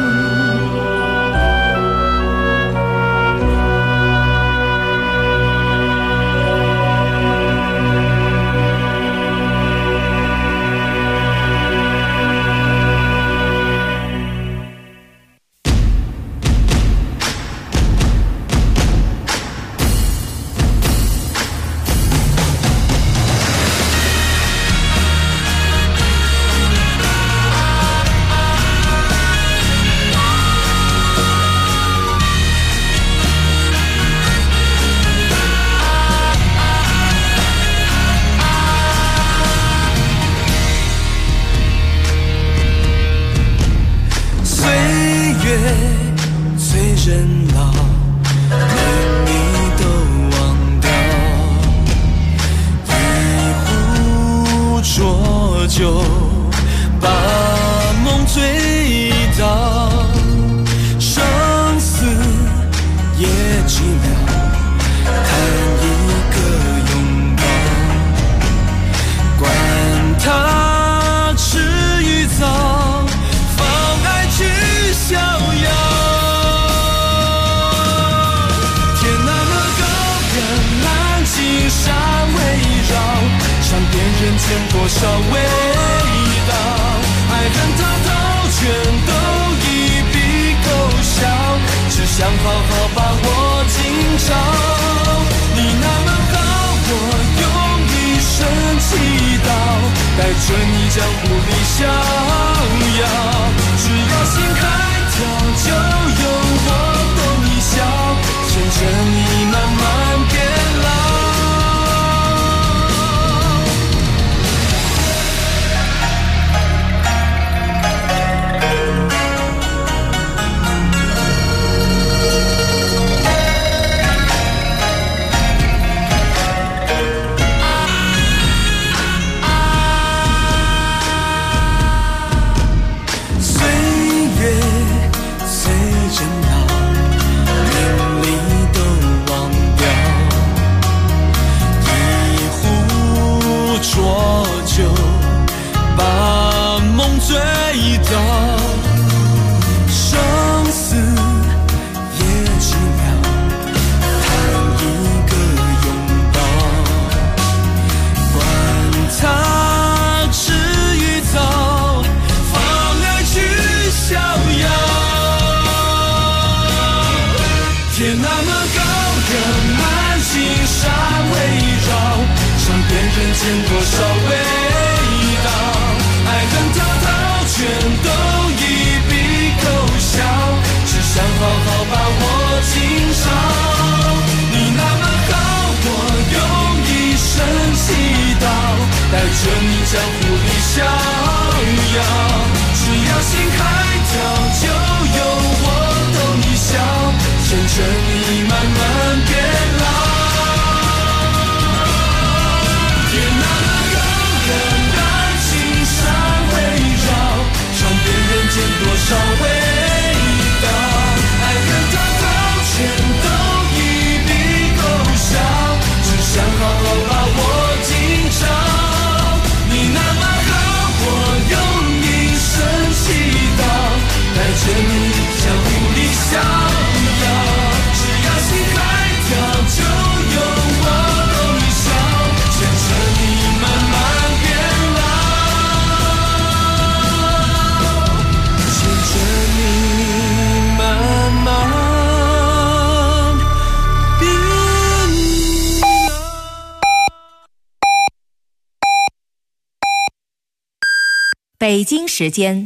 北京时间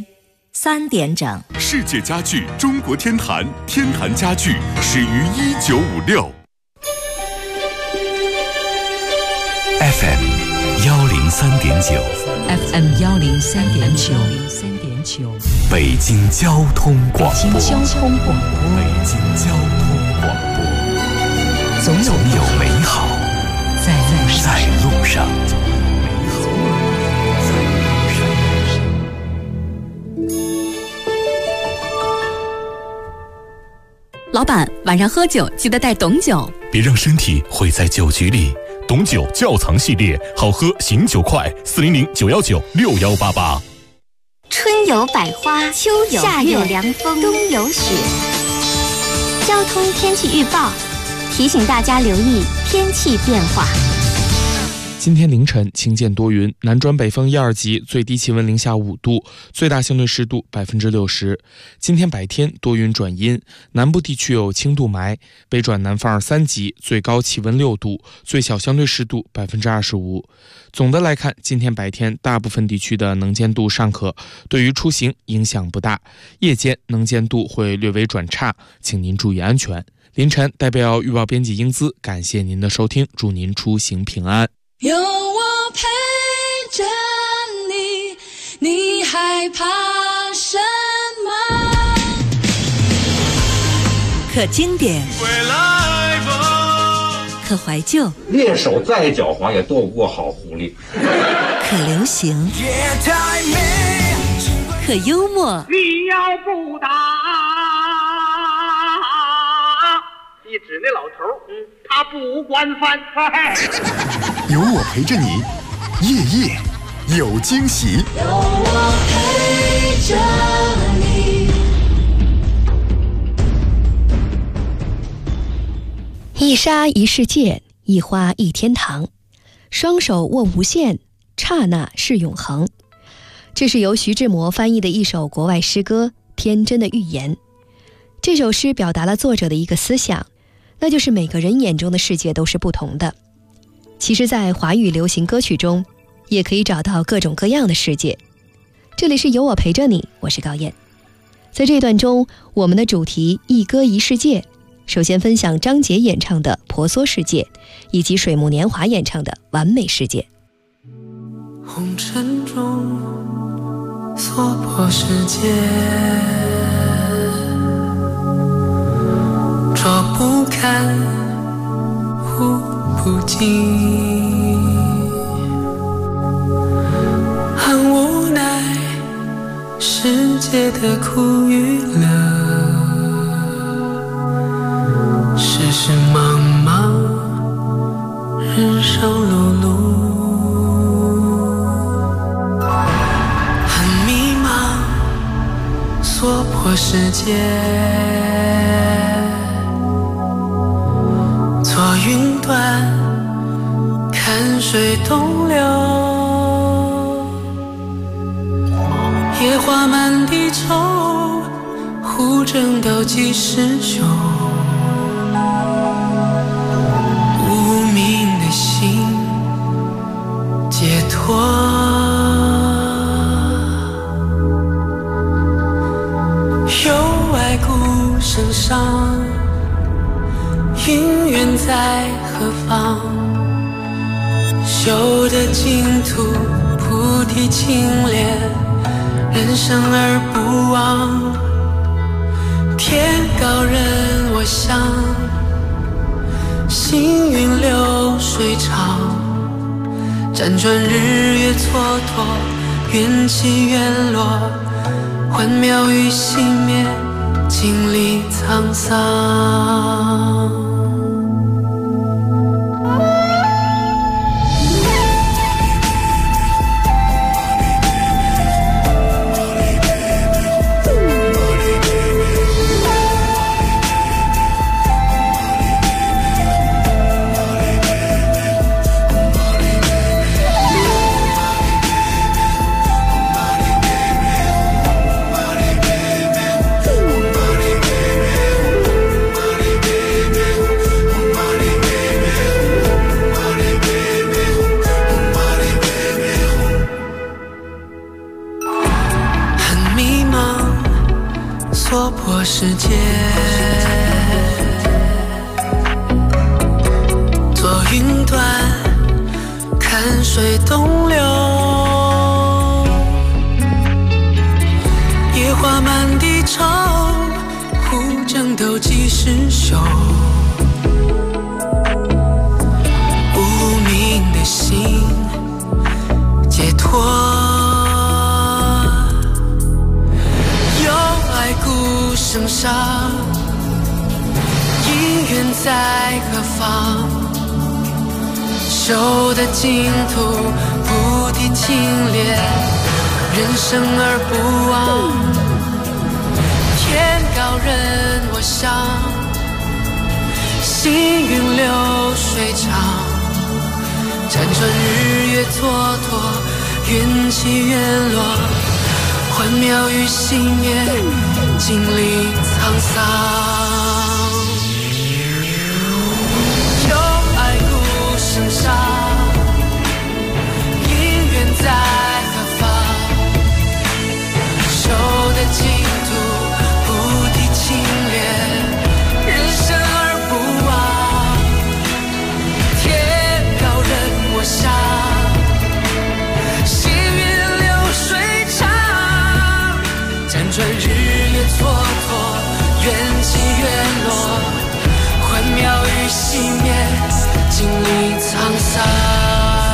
3点整。 世界家具中国天坛，天坛家具始于1956。 FM 103.9 ，FM 103.9， 北京交通广播， 北京交通广播， 北京交通广播，总有美好在路上。 老板，晚上喝酒记得带董酒， 别让身体毁在酒局里。董酒窖藏系列，好喝醒酒快，400-919-6188。 春有百花，秋有夏有凉风，冬有雪。交通天气预报提醒大家留意天气变化。 今天凌晨晴间多云，南转北风1、2级，最低气温零下5度，最大相对湿度60%。今天白天多云转阴，南部地区有轻度霾，北转南风2、3级，最高气温6度，最小相对湿度25%。总的来看，今天白天大部分地区的能见度尚可，对于出行影响不大。夜间能见度会略微转差，请您注意安全。凌晨代表预报编辑英姿，感谢您的收听，祝您出行平安。 有我陪着你，你害怕什么？ 可经典，可怀旧， 猎手再狡猾也斗不过好狐狸。 可流行，可幽默。 你要不打，一指那老头，他不惯犯。 有我陪着你，夜夜有惊喜。 有我陪着你。 一沙一世界，一花一天堂，双手握无限，刹那是永恒。这是由徐志摩翻译的一首国外诗歌《天真的预言》。这首诗表达了作者的一个思想，那就是每个人眼中的世界都是不同的。其实在华语流行歌曲中也可以找到各种各样的世界。这里是有我陪着你，我是高燕。在这段中，我们的主题一歌一世界，首先分享张杰演唱的婆娑世界，以及水木年华演唱的完美世界。 红尘中娑婆世界，浊不堪无不尽，很无奈世界的苦与乐，世事茫茫，人生碌碌，很迷茫，娑婆世界，做云端，看水东流，野花满地愁，胡争斗几时休？无名的心解脱，有爱孤身上，姻缘在何方？修得净土，菩提清莲，人生而不忘。天高任我想，行云流水长，辗转日月蹉跎，缘起缘落，幻妙与熄灭，经历沧桑。娑婆世界，坐云端，看水东流，野花满地愁，胡争斗几时休？无名的心解脱，孤身上， 手的净土，菩提清莲，人生而不忘。天高任我上，行云流水长。辗转日月蹉跎，缘起缘落，幻妙与熄灭，经历沧桑。有爱故生杀，姻缘在何方？手的净土，菩提清莲，人生而不忘。天高任我下，行云流水长。辗转日月蹉跎，缘起缘落，幻妙与熄灭，经历沧桑。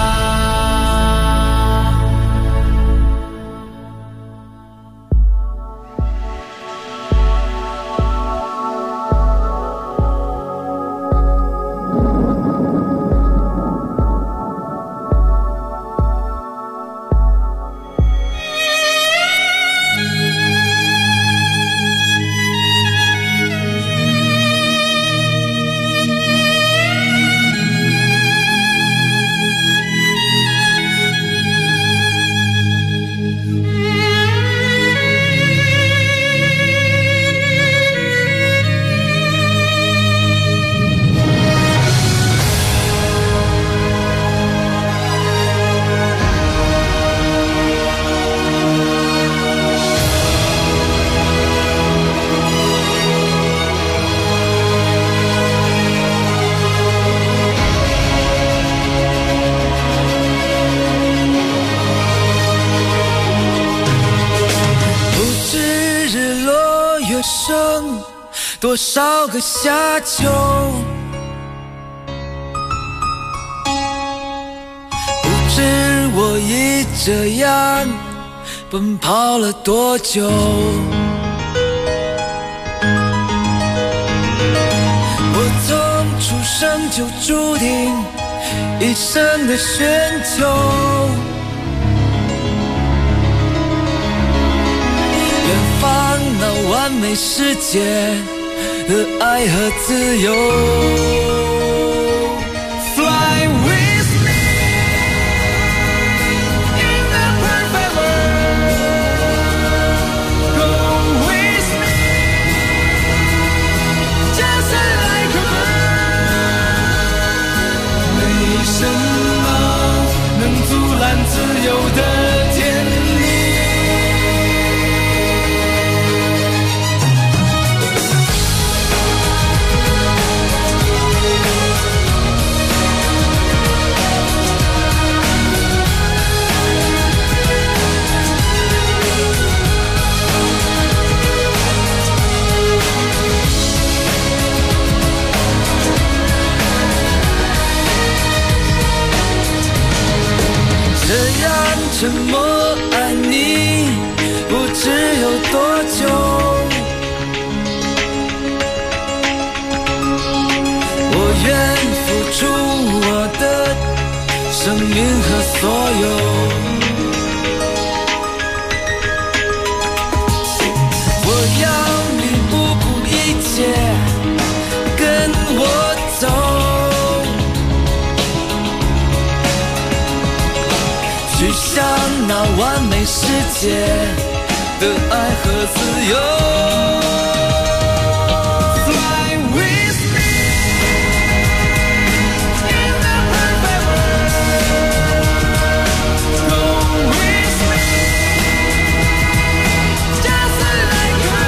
多少个夏秋，不知我已这样奔跑了多久。我从出生就注定一生的寻求，远方那完美世界的爱和自由。 Fly with me in the perfect world. Go with me just like a bird. 没什么能阻拦自由的天地。 这样沉默爱你，不知有多久。我愿付出我的生命和所有。我要你不顾一切跟我走。 去向那完美世界的爱和自由。Fly with me in the perfect world. Go with me just like a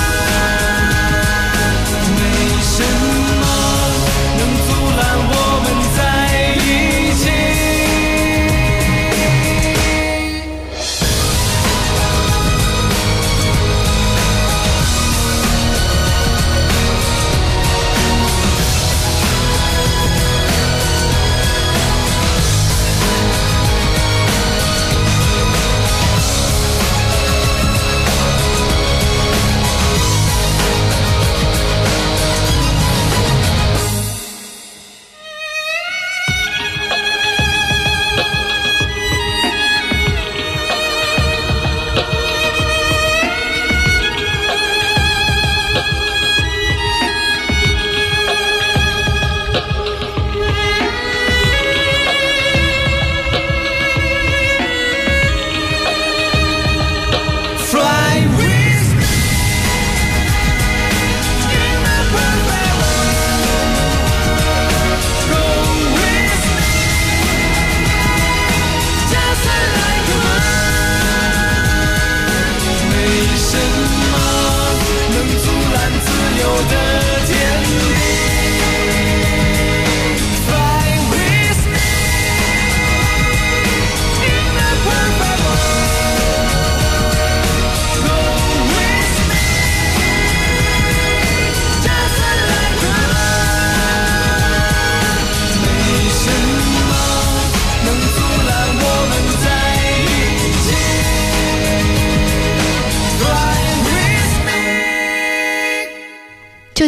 bird. 没什么能阻拦我们在一起。 我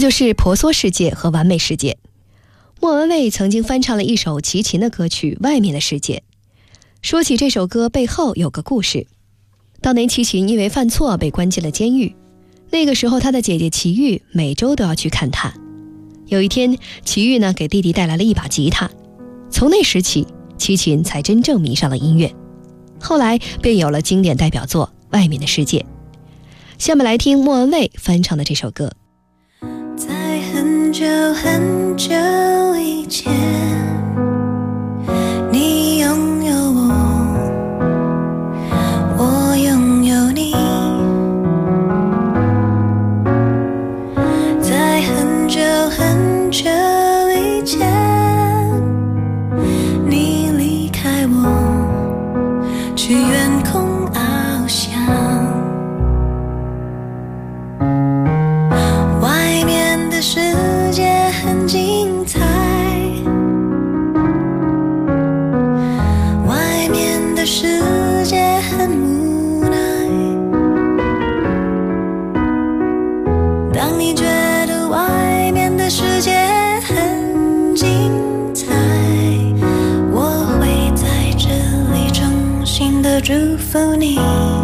就是婆娑世界和完美世界。莫文蔚曾经翻唱了一首齐秦的歌曲《外面的世界》。说起这首歌背后有个故事，当年齐秦因为犯错被关进了监狱，那个时候他的姐姐齐豫每周都要去看他。有一天，齐豫呢给弟弟带来了一把吉他，从那时起，齐秦才真正迷上了音乐，后来便有了经典代表作《外面的世界》。下面来听莫文蔚翻唱的这首歌。 在很久很久以前，你拥有我，我拥有你。在很久很久以前，你离开我，去远空翱翔。外面的世界很精彩，外面的世界很无奈。当你觉得外面的世界很精彩，我会在这里衷心的祝福你。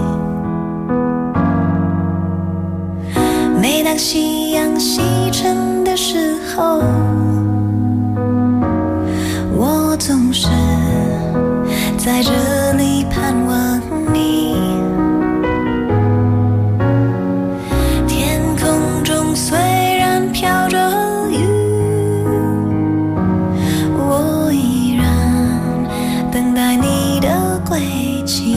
每当夕阳西沉的时候，我总是在这里盼望你。天空中虽然飘着雨，我依然等待你的归期。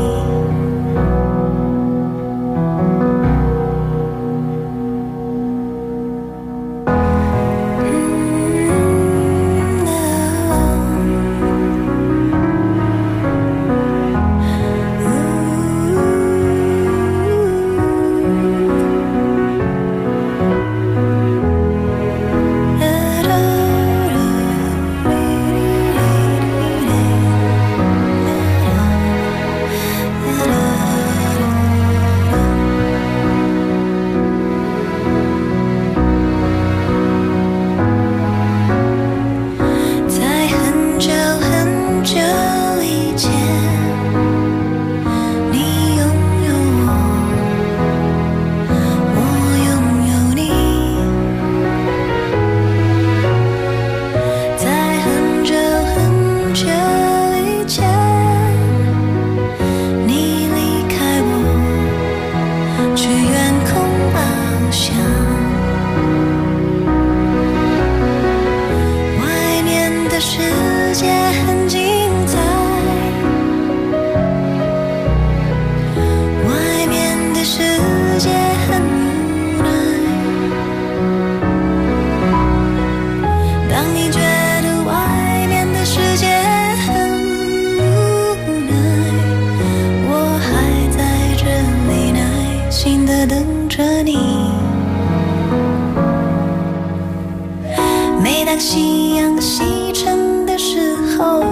每当夕阳西沉的时候，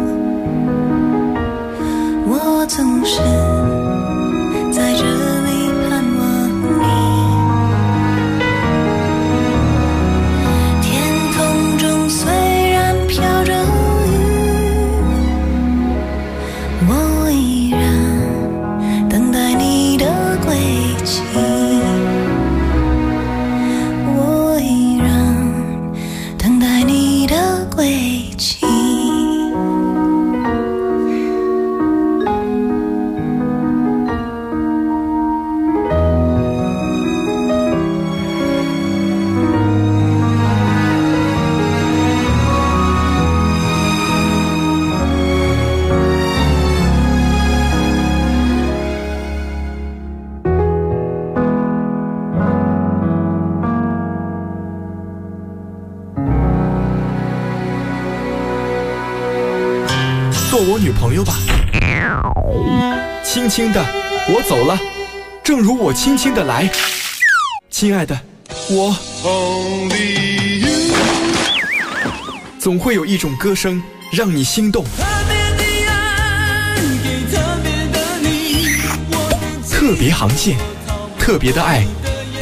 我总是在这里盼望你。天空中虽然飘着雨，我依然等待你的归期。我依然等待你的归期。 做我女朋友吧，轻轻的，我走了，正如我轻轻的来。亲爱的，我总会有一种歌声让你心动。特别航线，特别的爱，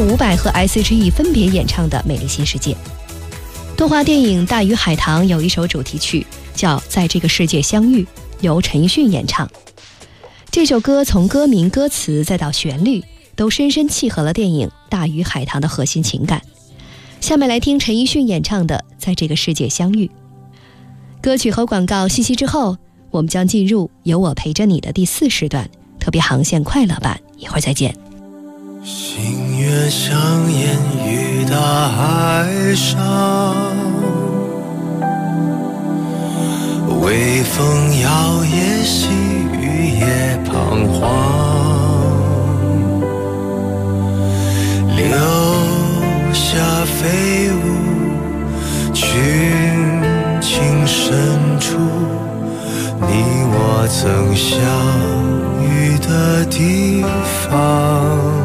伍佰和 S.H.E 分别演唱的《美丽新世界》。动画电影《大鱼海棠》有一首主题曲叫《在这个世界相遇》，由陈奕迅演唱。这首歌从歌名、歌词再到旋律，都深深契合了电影《大鱼海棠》的核心情感。下面来听陈奕迅演唱的《在这个世界相遇》。歌曲和广告信息之后，我们将进入有我陪着你的第4时段特别航线快乐版，一会儿再见。 星月相沿于大海上，微风摇曳，细雨也彷徨，留下飞舞群情深处，你我曾相遇的地方。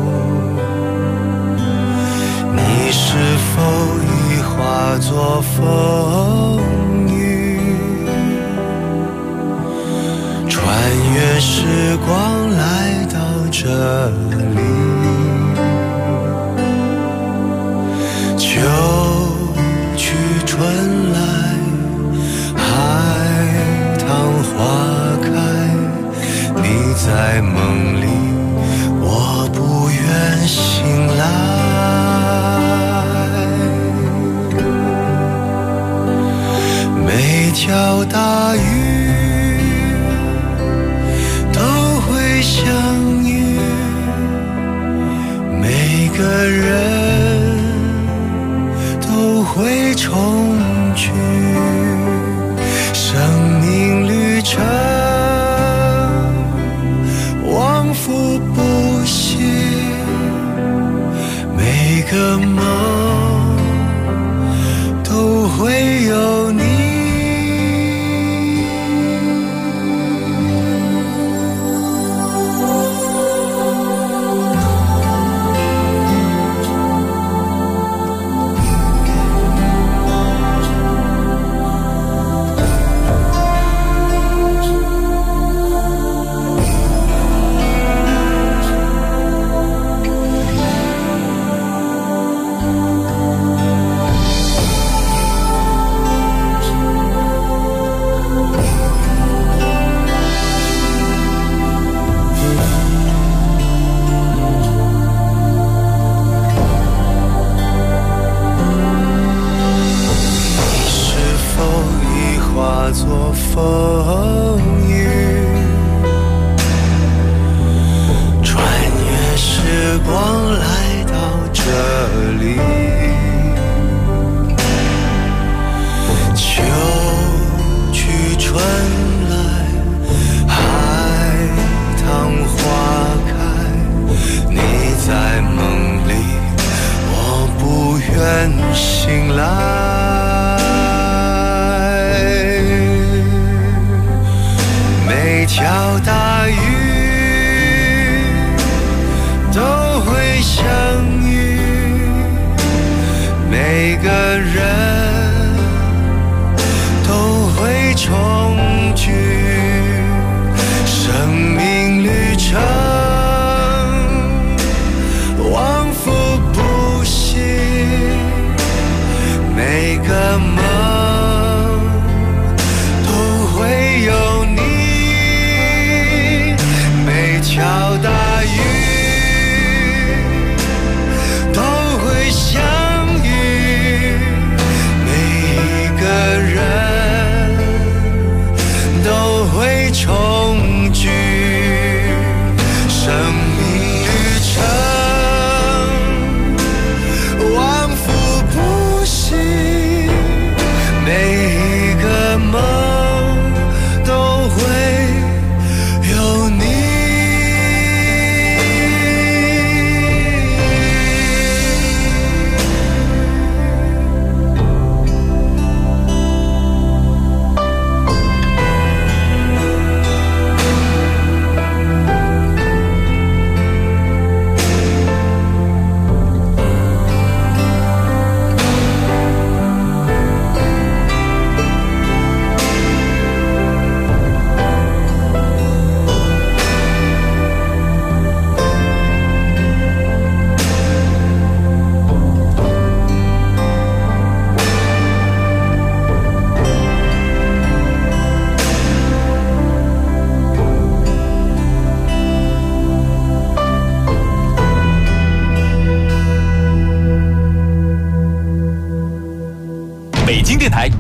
你是否已化作风雨，穿越时光来到这里？秋去春来，海棠花开，你在梦里，我不愿醒来。每条大鱼都会相遇，每个人都会重聚，生命旅程往复不息，每个梦都会有你。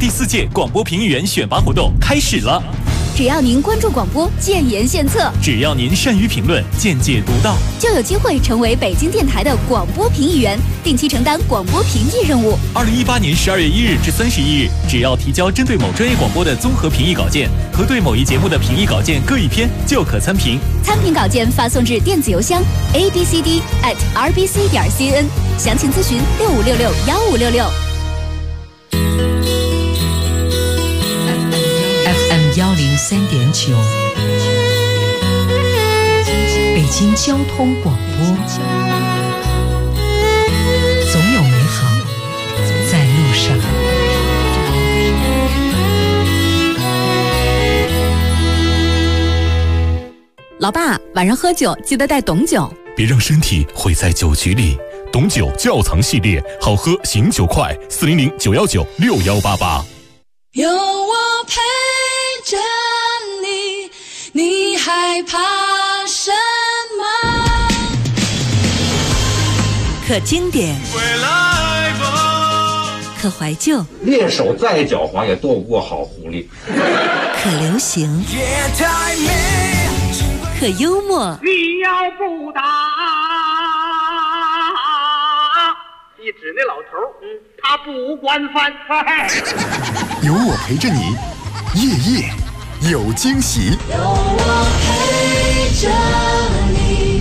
第4届广播评议员选拔活动开始了。 只要您关注广播，建言献策； 只要您善于评论，见解独到， 就有机会成为北京电台的广播评议员，定期承担广播评议任务。 2018年12月1日至31日，只要提交针对某专业广播的综合评议稿件和对某一节目的评议稿件各1篇，就可参评。 参评稿件发送至电子邮箱 abcd@rbc.cn， 详情咨询65661566。 FM103.9，北京交通广播，总有美好在路上。 老爸，晚上喝酒记得带董酒， 别让身体毁在酒局里。董酒窖藏系列，好喝醒酒快，400-919-6188。 有我陪着你，你害怕什么？ 可经典，可怀旧， 猎手再狡猾也斗不过好狐狸。 可流行，可幽默。 你要不打，一指那老头，他不惯犯。 有我陪着你，夜夜有惊喜。 有我陪着你。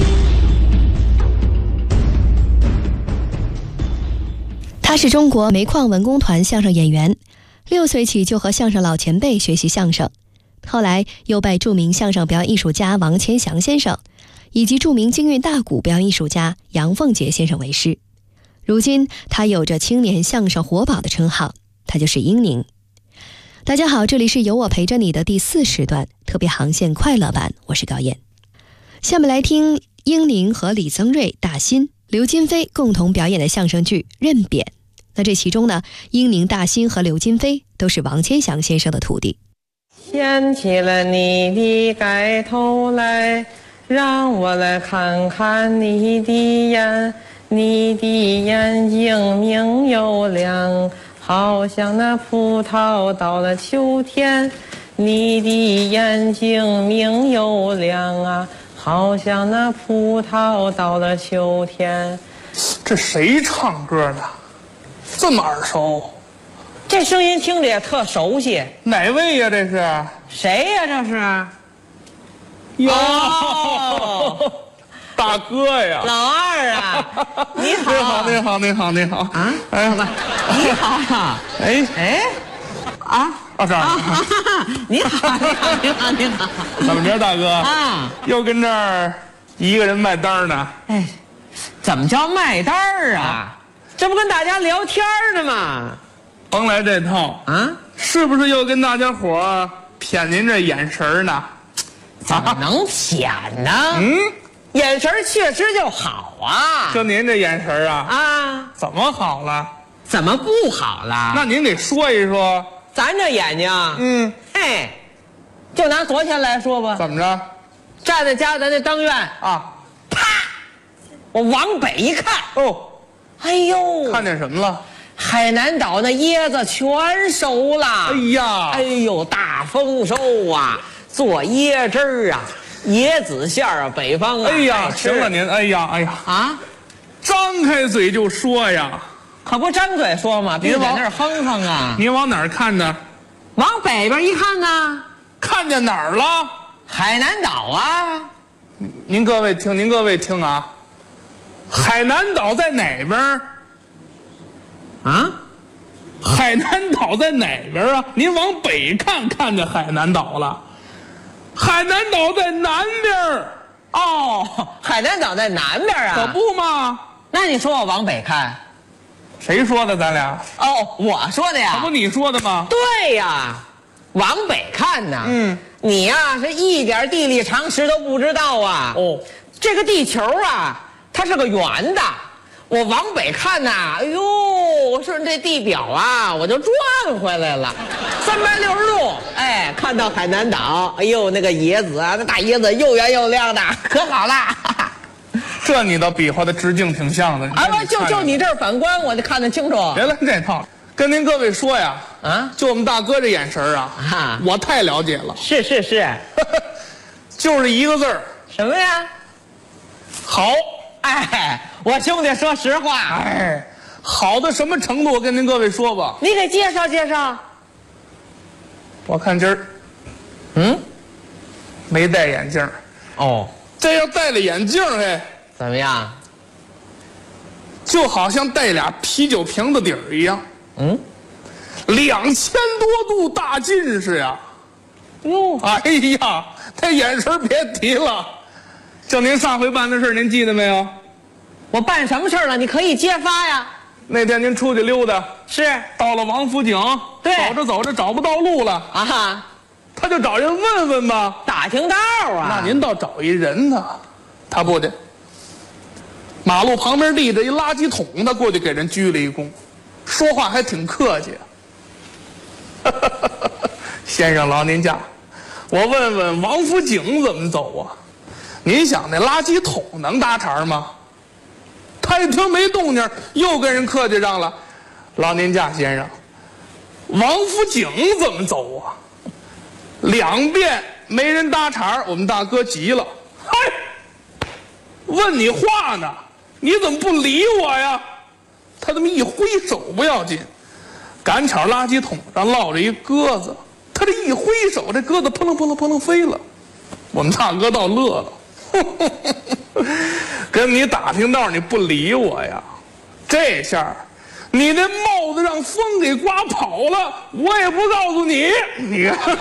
他是中国煤矿文工团相声演员，6岁起就和相声老前辈学习相声，后来又拜著名相声表演艺术家王千祥先生以及著名京韵大鼓表演艺术家杨凤杰先生为师。如今他有着青年相声活宝的称号，他就是英宁。大家好，这里是有我陪着你的第4时段特别航线快乐版，我是高燕。下面来听英宁和李增瑞、大新、刘金飞共同表演的相声剧《任扁》。那这其中呢，英宁、大新和刘金飞都是王千祥先生的徒弟。 掀起了你的盖头来，让我来看看你的眼，你的眼睛明又亮，好像那葡萄到了秋天，你的眼睛明又亮啊，好像那葡萄到了秋天。 这谁唱歌的？这么耳熟？ 这声音听着也特熟悉。 哪位呀？这是谁呀？这是？ 哟，大哥呀， 老二啊，你好， 你好，你好，你好啊！哎，好吧，你好呀！哎，啊， 这儿， 你好，你好，你好，你好， 怎么着，大哥啊？ 又跟这儿一个人卖单呢？ 哎，怎么叫卖单啊？这不跟大家聊天呢吗？ 甭来这套啊！ 是不是又跟大家伙谝您这眼神呢？ 怎么能谝呢？眼神确实就好啊！ 就您这眼神啊？ 啊， 怎么好了？ 怎么不好了？ 那您得说一说。 咱这眼睛，嘿，就拿昨天来说吧。 怎么着？ 站在家咱这当院啊， 啪，我往北一看， 哦， 哎呦， 看见什么了？ 海南岛那椰子全熟了。 哎呀， 哎呦，大丰收啊！做椰汁儿啊，椰子馅儿啊，北方啊。 哎呀，行了您，哎呀，哎呀啊， 张开嘴就说呀， 可不张嘴说嘛，别在那儿哼哼啊。 您往哪儿看呢？ 往北边一看呢， 看见哪儿了？ 海南岛啊。 您各位听啊，海南岛在哪边？ 啊， 海南岛在哪边啊？您往北看，看见海南岛了。海南岛在南边。 哦，海南岛在南边啊？ 可不嘛。 那你说我往北看？ 谁说的？咱俩？ 哦，我说的呀。 可不你说的吗？ 对呀，往北看呢。你呀是一点地理常识都不知道啊。 哦， 这个地球啊，它是个圆的。我往北看呐，哎呦，顺这地表啊，我就转回来了，360度，哎，看到海南岛，哎呦，那个椰子啊，那大椰子又圆又亮的，可好了。 这你倒比划的直径挺像的。 啊不，就你这儿反观，我就看得清楚。 别来这套， 跟您各位说呀，就我们大哥这眼神啊，我太了解了。 是， 就是一个字儿， 什么呀？ 好。 哎，我兄弟说实话， 哎，好到什么程度？我跟您各位说吧， 你给介绍介绍。 我看今儿，没戴眼镜。 哦， 这要戴了眼镜，嘿， 怎么样？ 就好像戴俩啤酒瓶子底儿一样。2000多度大近视呀！ 哟， 哎呀，他眼神别提了。就您上回办的事您记得没有？ 我办什么事了？你可以揭发呀。 那天您出去溜达， 是到了王府井， 对， 走着走着找不到路了啊， 他就找人问问吧， 打听道啊。 那您倒找一人呢，他不的。马路旁边立着一垃圾桶，他过去给人鞠了一躬，说话还挺客气。先生老您驾，我问问王府井怎么走啊？您想那垃圾桶能搭茬吗？他一听没动静，又跟人客气上了。老您驾先生，王府井怎么走啊？2遍没人搭茬，我们大哥急了。嗨，问你话呢，你怎么不理我呀？他这么一挥手不要紧，赶巧垃圾桶上落着一鸽子，他这一挥手，这鸽子扑棱扑棱扑棱飞了。我们大哥倒乐了。跟你打听道你不理我呀，这下你那帽子让风给刮跑了，我也不告诉你。你看，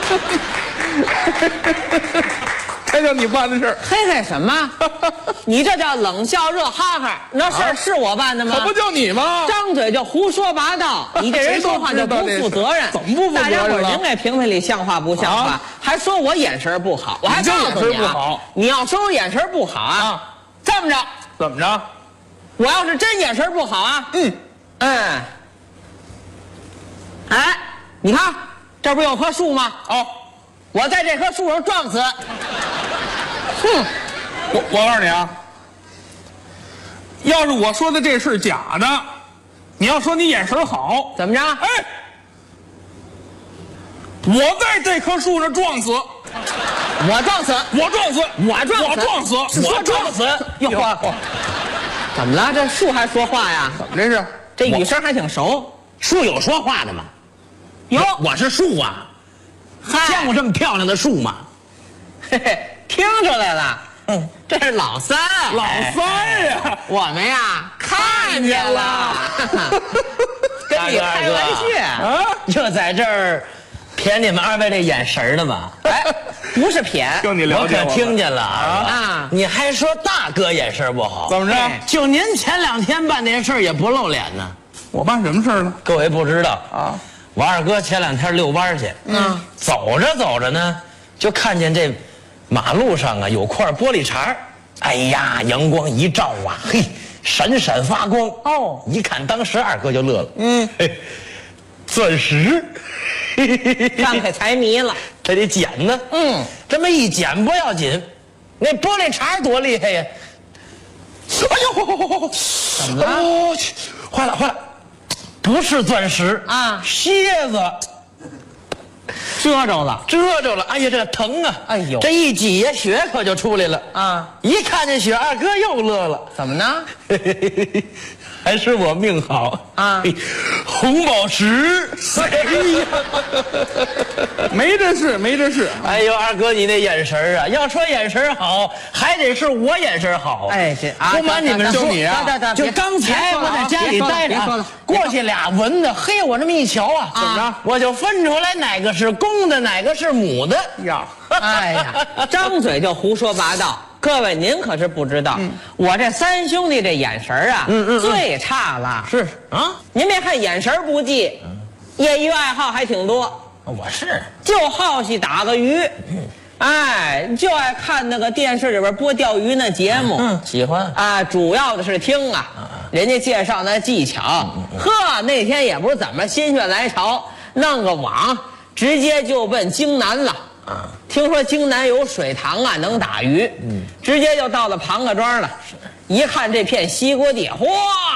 这叫你办的事儿。 嘿嘿什么？你这叫冷笑热哈哈，那事儿是我办的吗？ 可不就你吗？ 张嘴就胡说八道，你这人说话就不负责任。 怎么不负责任了？ 大家伙您给评评理，像话不像话？还说我眼神不好，我还告诉你啊，你要说我眼神不好啊，这么着， 怎么着？ 我要是真眼神不好啊，哎，你看这不有棵树吗？ 哦， 我在这棵树上撞死。 我告诉你啊，要是我说的这是假的，你要说你眼神好， 怎么着？ 哎，我在这棵树上撞死， 我撞死， 我撞死， 我撞死， 我撞死， 我撞死。哟，怎么了？这树还说话呀？ 怎么这是？ 这语声还挺熟。 树有说话的吗？ 哟， 我是树啊，见过这么漂亮的树吗？ 嘿嘿，听出来了。这是老三， 老三呀！ 我们呀看见了，跟你开玩笑啊！就在这儿谝你们2位这眼神的吧？ 哎，不是谝， 我可听见了啊！你还说大哥眼神不好？ 怎么着？ 就您前2天办那事儿也不露脸呢？ 我办什么事儿了？ 各位不知道啊，我2哥前2天遛弯去，走着走着呢，就看见这马路上啊有块玻璃碴，哎呀，阳光一照啊，嘿，闪闪发光哦！一看，当时2哥就乐了，钻石， 上开财迷了， 他得捡呢，这么一捡不要紧，那玻璃碴多厉害呀！哎呦， 怎么了？ 哦，坏了坏了，不是钻石啊，蝎子。 遮着了， 遮着了！哎呀，这疼啊！ 哎呦， 这一挤呀，血可就出来了啊！一看见血，2哥又乐了。 怎么呢？ 还是我命好啊！红宝石， 没这事，没这事。 哎呦，2哥，你那眼神啊，要说眼神好，还得是我眼神好。 哎，这不瞒你们说， 就你啊， 就刚才我在家里待着，过去俩蚊子，嘿，我这么一瞧啊， 怎么着？ 我就分出来哪个是公的，哪个是母的呀！ 哎呀，张嘴就胡说八道。各位，您可是不知道，我这3兄弟这眼神啊，最差了。 是啊， 您别看眼神不济，业余爱好还挺多。 我是就好奇打个鱼，哎，就爱看那个电视里边播钓鱼那节目， 喜欢啊，主要的是听啊，人家介绍那技巧。呵，那天也不是怎么心血来潮，弄个网，直接就奔京南了。听说京南有水塘啊，能打鱼，直接就到了庞各庄了。一看这片西瓜地，嚯，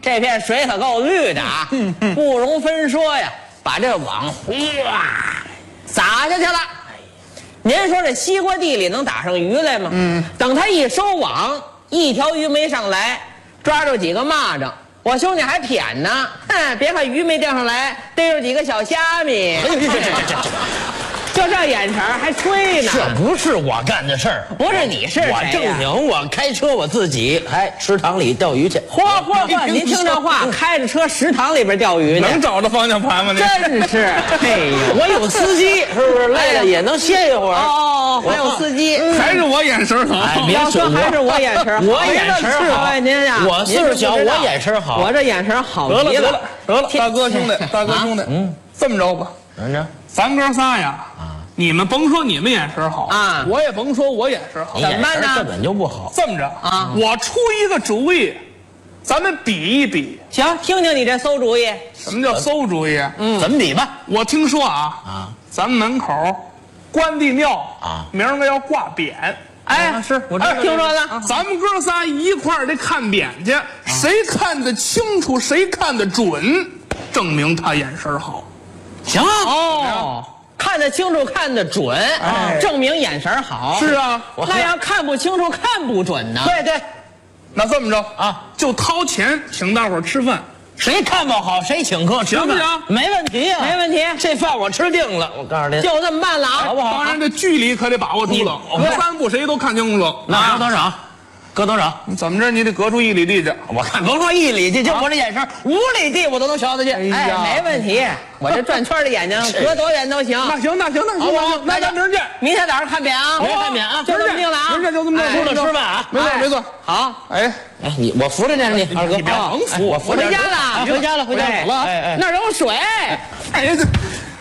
这片水可够绿的啊，不容分说呀。把这网哗撒下去了。您说这西瓜地里能打上鱼来吗？等他一收网，一条鱼没上来，抓住几个蚂蚱。我兄弟还谝呢，别看鱼没钓上来，逮着几个小虾米。就这眼神还吹呢。 这不是我干的事儿， 不是你是谁呀？ 我正经，我开车我自己还池塘里钓鱼去。 嚯！您听这话，开着车池塘里边钓鱼去， 能找着方向盘吗？ 真是，哎呦， 我有司机，是不是累了也能歇一会儿？ 哦，还有司机， 还是我眼神好。 别说还是我眼神好， 我眼神好。 您呀， 我岁数小，我眼神好。 我这眼神好极了。得了，大哥兄弟，这么着吧，咱哥仨呀。你们甭说你们眼神好啊，我也甭说我眼神好， 怎么办呢？根本就不好。 这么着啊，我出一个主意，咱们比一比。 行，听听你这馊主意。 什么叫馊主意？ 怎么比吧？ 我听说咱们门口关帝庙明儿个要挂匾。 哎，是我听说了。 咱们哥仨一块儿得看匾去，谁看得清楚，谁看得准，证明他眼神好。 行哦。看得清楚，看得准，证明眼神好。 是啊， 那要看不清楚、看不准呢？ 对， 那这么着就掏钱请大伙儿吃饭， 谁看不好谁请客吃饭， 行不行？ 没问题啊， 没问题。 这饭我吃定了，我告诉您， 就这么办了啊， 好不好？ 当然，这距离可得把握住了，我们三步谁都看清楚了。 那搁多少？搁多少？ 怎么着？你得隔出1里地去。 我看甭说1里地，就我这眼神，5里地我都能瞧得见。 哎，没问题。我这转圈的眼睛，隔多远都行。 那行， 好不好？ 那咱明儿见。 明天早上看匾啊！ 明天看匾啊！ 就这么定了啊！ 明儿见，就这么定。 出了吃饭啊！ 没错。 好。 哎， 我扶着点你，二哥， 你别甭扶， 我扶回家了， 回家了。 哎，那儿有水。 哎呀，这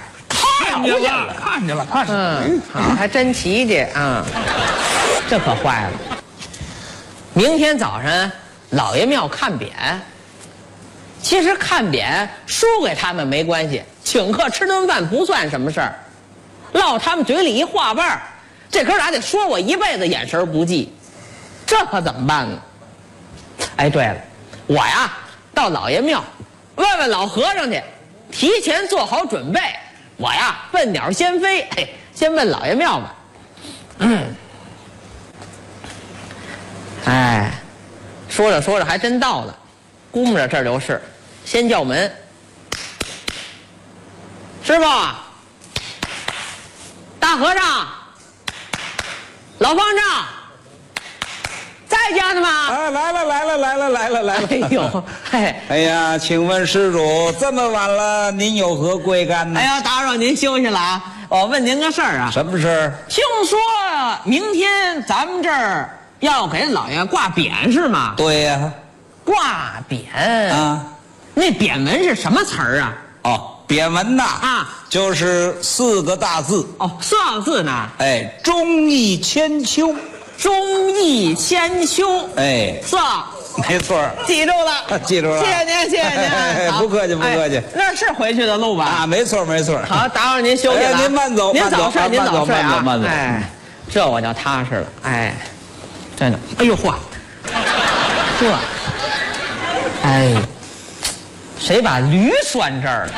看见了。 还真奇迹啊！这可坏了。明天早上老爷庙看匾，其实看匾输给他们没关系，请客吃顿饭不算什么事儿，落他们嘴里一话瓣儿，这哥俩得说我一辈子眼神不济，这可怎么办呢？哎，对了，我呀到老爷庙问问老和尚去，提前做好准备，我呀笨鸟先飞，先问老爷庙吧。哎，说着还真到了，估摸着这儿就是，先叫门。师傅，大和尚，老方丈，在家呢吗？ 啊，来了。 哎呦， 哎呀，请问施主，这么晚了，您有何贵干呢？ 哎呀，打扰您休息了啊！我问您个事儿啊。 什么事儿？ 听说明天咱们这儿要给老爷挂匾是吗？ 对呀。 挂匾啊，那匾文是什么词儿啊？ 哦，匾文呐就是4个大字。 哦，4个字呢？ 哎，忠义千秋。 忠义千秋。 哎， 是。 没错， 记住了， 记住了。 谢谢您。 不客气。 那是回去的路吧？ 啊，没错。 好，打扰您休息了。 您慢走， 您早睡啊。 慢走。 哎，这我叫踏实了。哎，真的。哎呦嚯，哎，谁把驴拴这儿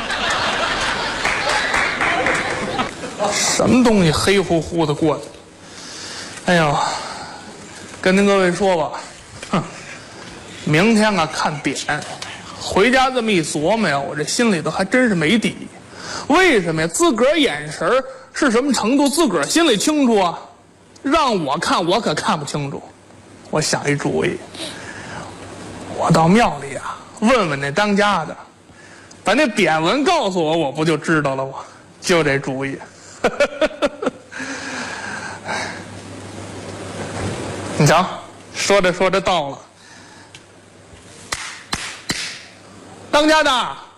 了？什么东西黑乎乎的过去了？哎呦，跟您各位说吧，明天看匾，回家这么一琢磨呀，我这心里头还真是没底。为什么呀？自个儿眼神是什么程度，自个儿心里清楚啊。让我看，我可看不清楚。我想一主意，我到庙里问问那当家的，把那匾文告诉我，我不就知道了吗？就这主意。你瞧，说着到了。当家的，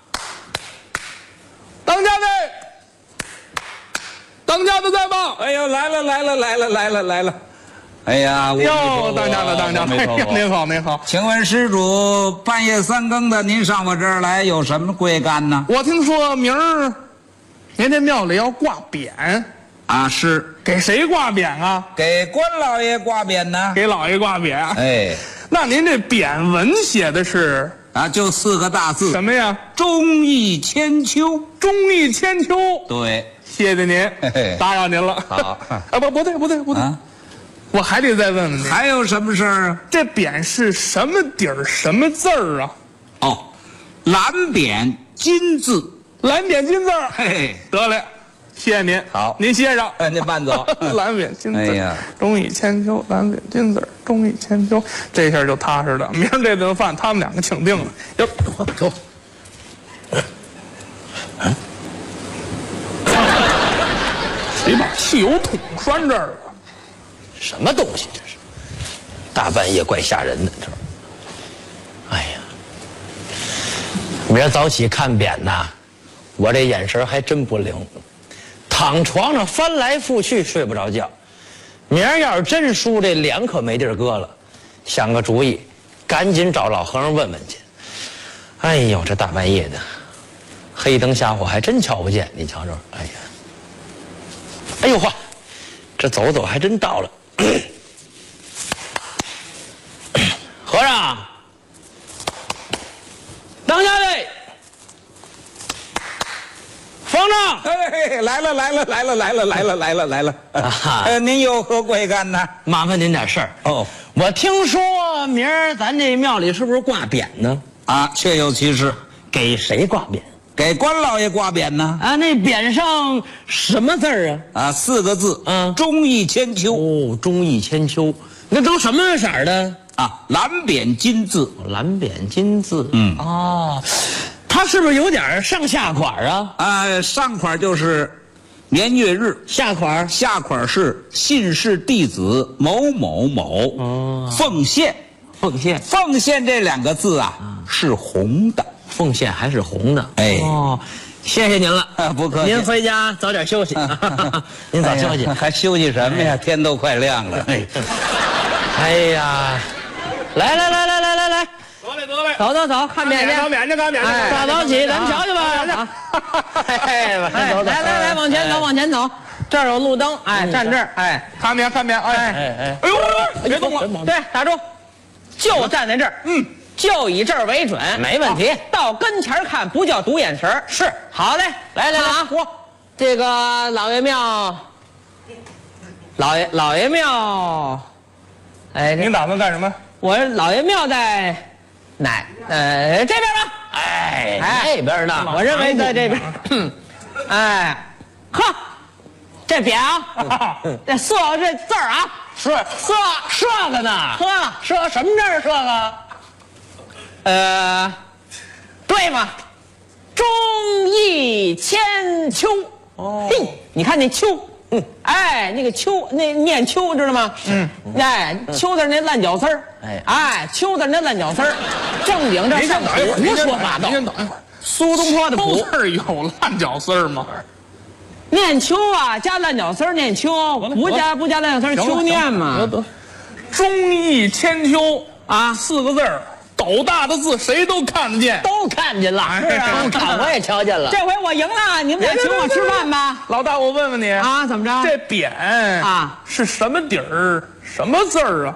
在吗？ 哎呦，来了。哎呀， 哟，当家的，您好。 请问施主，半夜3更的，您上我这儿来有什么贵干呢？ 我听说明儿您这庙里要挂匾啊，是给谁挂匾啊？ 给关老爷挂匾呢。 给老爷挂匾。 哎， 那您这匾文写的是啊，就4个大字。 什么呀？ 忠义千秋。 忠义千秋。 对， 谢谢您，打扰您了。 好， 啊不对，我还得再问问您， 还有什么事儿啊？ 这匾是什么底儿什么字儿啊？ 哦，蓝匾金字。 蓝匾金字儿。 嘿， 得嘞。谢谢您， 好， 您歇上， 您慢走。 蓝匾金字， 哎呀， 忠义千秋，蓝匾金字，忠义千秋，这下就踏实了。明儿这顿饭他们2个请定了。哟，走，谁把汽油桶拴这儿了？ 什么东西这是？大半夜怪吓人的，这。哎呀，明儿早起看匾呐。我这眼神还真不灵，躺床上翻来覆去睡不着觉。明儿要是真输，这脸可没地儿搁了。想个主意，赶紧找老和尚问问去。哎呦，这大半夜的，黑灯瞎火还真瞧不见。你瞧瞧，哎呀，哎呦嚯，这走走还真到了。和尚，当家的。方丈， 哎，来了！您有何贵干呢？ 麻烦您点事儿哦。我听说明儿咱这庙里是不是挂匾呢？ 啊，确有其事。 给谁挂匾？ 给关老爷挂匾呢。 啊，那匾上什么字儿啊？ 啊，4个字。忠义千秋。 哦，忠义千秋。那都什么色儿的？ 啊，蓝匾金字。 蓝匾金字。哦。它是不是有点上下款啊？ 上款就是年月日， 下款是信氏弟子某某某奉献。奉献这2个字啊，是红的。 奉献还是红的。 哎， 谢谢您了， 不客气。 您回家早点休息。您早休息， 还休息什么呀？天都快亮了。 哎呀，来。得嘞，走，看匾去， 看匾去。 大早起，咱瞧去吧。来，往前走。这儿有路灯，站这儿， 看匾，哎呦，别动了， 对，打住，就站在这儿，就以这儿为准，没问题。到跟前看，不叫赌眼神，是好嘞。来啊，这个老爷庙，老爷庙，哎， 您打算干什么？ 我老爷庙在。这边吧，那边呢？我认为在这边。这匾啊，这射这字儿啊，射个呢？射什么字儿？射个？对嘛，忠义千秋。嘿，你看那秋。那个秋，那念秋知道吗？秋字那烂脚丝儿，秋字那烂脚丝儿，正经这上谱胡说八道。 您等一会儿， 苏东坡的谱字有烂脚丝儿吗？ 念秋啊，加烂脚丝儿念秋，不加烂脚丝儿秋念嘛。 忠义千秋啊，4个字儿。斗大的字谁都看得见， 都看见了。是啊，我也瞧见了。这回我赢了，你们俩请我吃饭吧。 老大，我问问你啊，怎么着？ 这匾啊是什么底儿什么字儿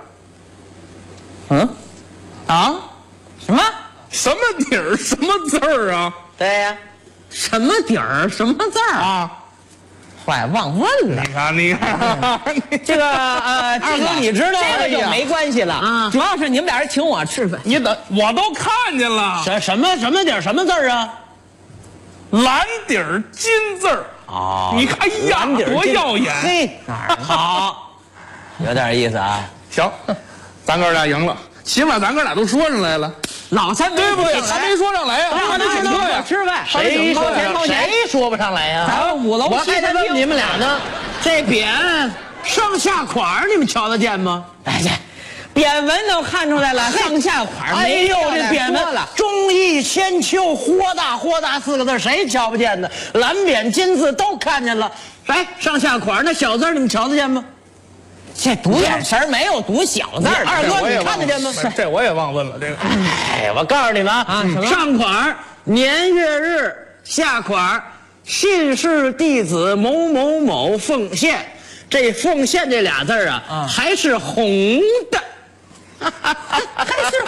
啊？什么底儿什么字儿啊？ 对呀，什么底儿什么字儿啊？坏，忘问了。 你看， 这个二哥，你知道这个就没关系了啊。主要是你们俩人请我吃饭， 你等，我都看见了。 什么底儿什么字儿啊？ 蓝底儿金字儿。你看，哎呀，多耀眼！ 嘿，好，有点意思啊。 行，咱哥俩赢了，起码咱哥俩都说上来了。 老三对不对？还没说上来呀，还得请客呀。 吃饭， 谁说不上来呀？咱们5楼7餐厅，我还得问你们俩呢。这匾上下款你们瞧得见吗？匾文都看出来了，上下款。哎呦，这匾文忠义千秋，豁大4个字，谁瞧不见呢？蓝匾金字都看见了。上下款那小字你们瞧得见吗？这读眼神没有读小字儿。二哥，你看得见吗？ 这我也忘问了。这个， 我告诉你们啊，上款年月日，下款信氏弟子某某某奉献。这奉献这俩字啊，还是红的。还是红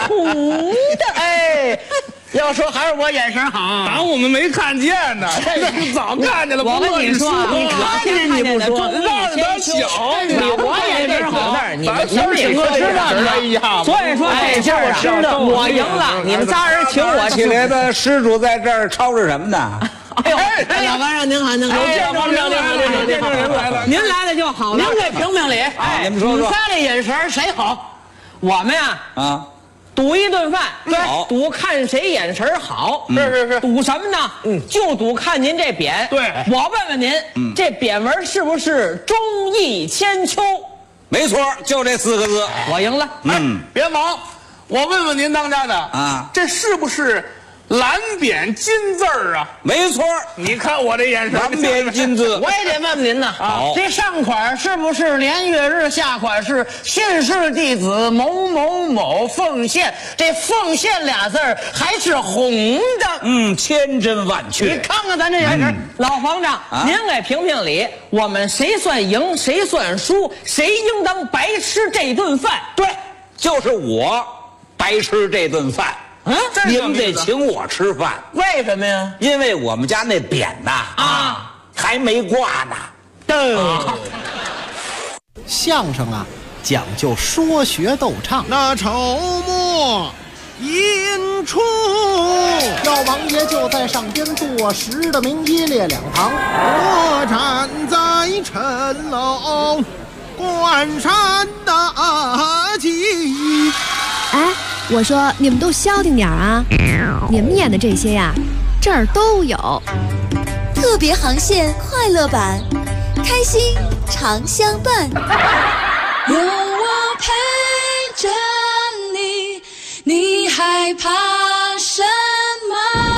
红的，哎。要说还是我眼神好， 当我们没看见呢，这是早看见了。 我跟你说，你看见你不说， 让着他小， 我眼神好，你们请客吃饭呢。 所以说这事儿吃的我赢了，你们仨人请我起来的施主在这儿吵着什么呢？ 哎呦，老和尚您好，您好， 见证人来了， 您来了就好了，您给评评理。哎， 你们说， 你仨这眼神谁好？我们呀， 啊。 赌一顿饭，对，赌看谁眼神好，是，赌什么呢？就赌看您这匾。 对， 我问问您，这匾文是不是忠义千秋？ 没错，就这4个字。 我赢了。 别忙，我问问您当家的啊， 这是不是蓝匾金字儿啊？ 没错， 你看我这眼神， 蓝匾金字。 我也得问问您呢。 好， 这上款是不是连月日，下款是信氏弟子某某某奉献？这奉献俩字儿还是红的。 千真万确。 你看看咱这眼神，老方丈，您给评评理，我们谁算赢，谁算输，谁应当白吃这顿饭？ 对，就是我白吃这顿饭。您得请我吃饭， 为什么呀？ 因为我们家那匾呐还没挂呢。 相声啊，讲究说学逗唱。 那筹末引出， 赵王爷就在上边坐实的名一列两旁， 我站在城楼关山大吉。 哎，我说你们都消停点啊！你们演的这些呀，这儿都有。 特别航线快乐版，开心常相伴。 有我陪着你，你害怕什么？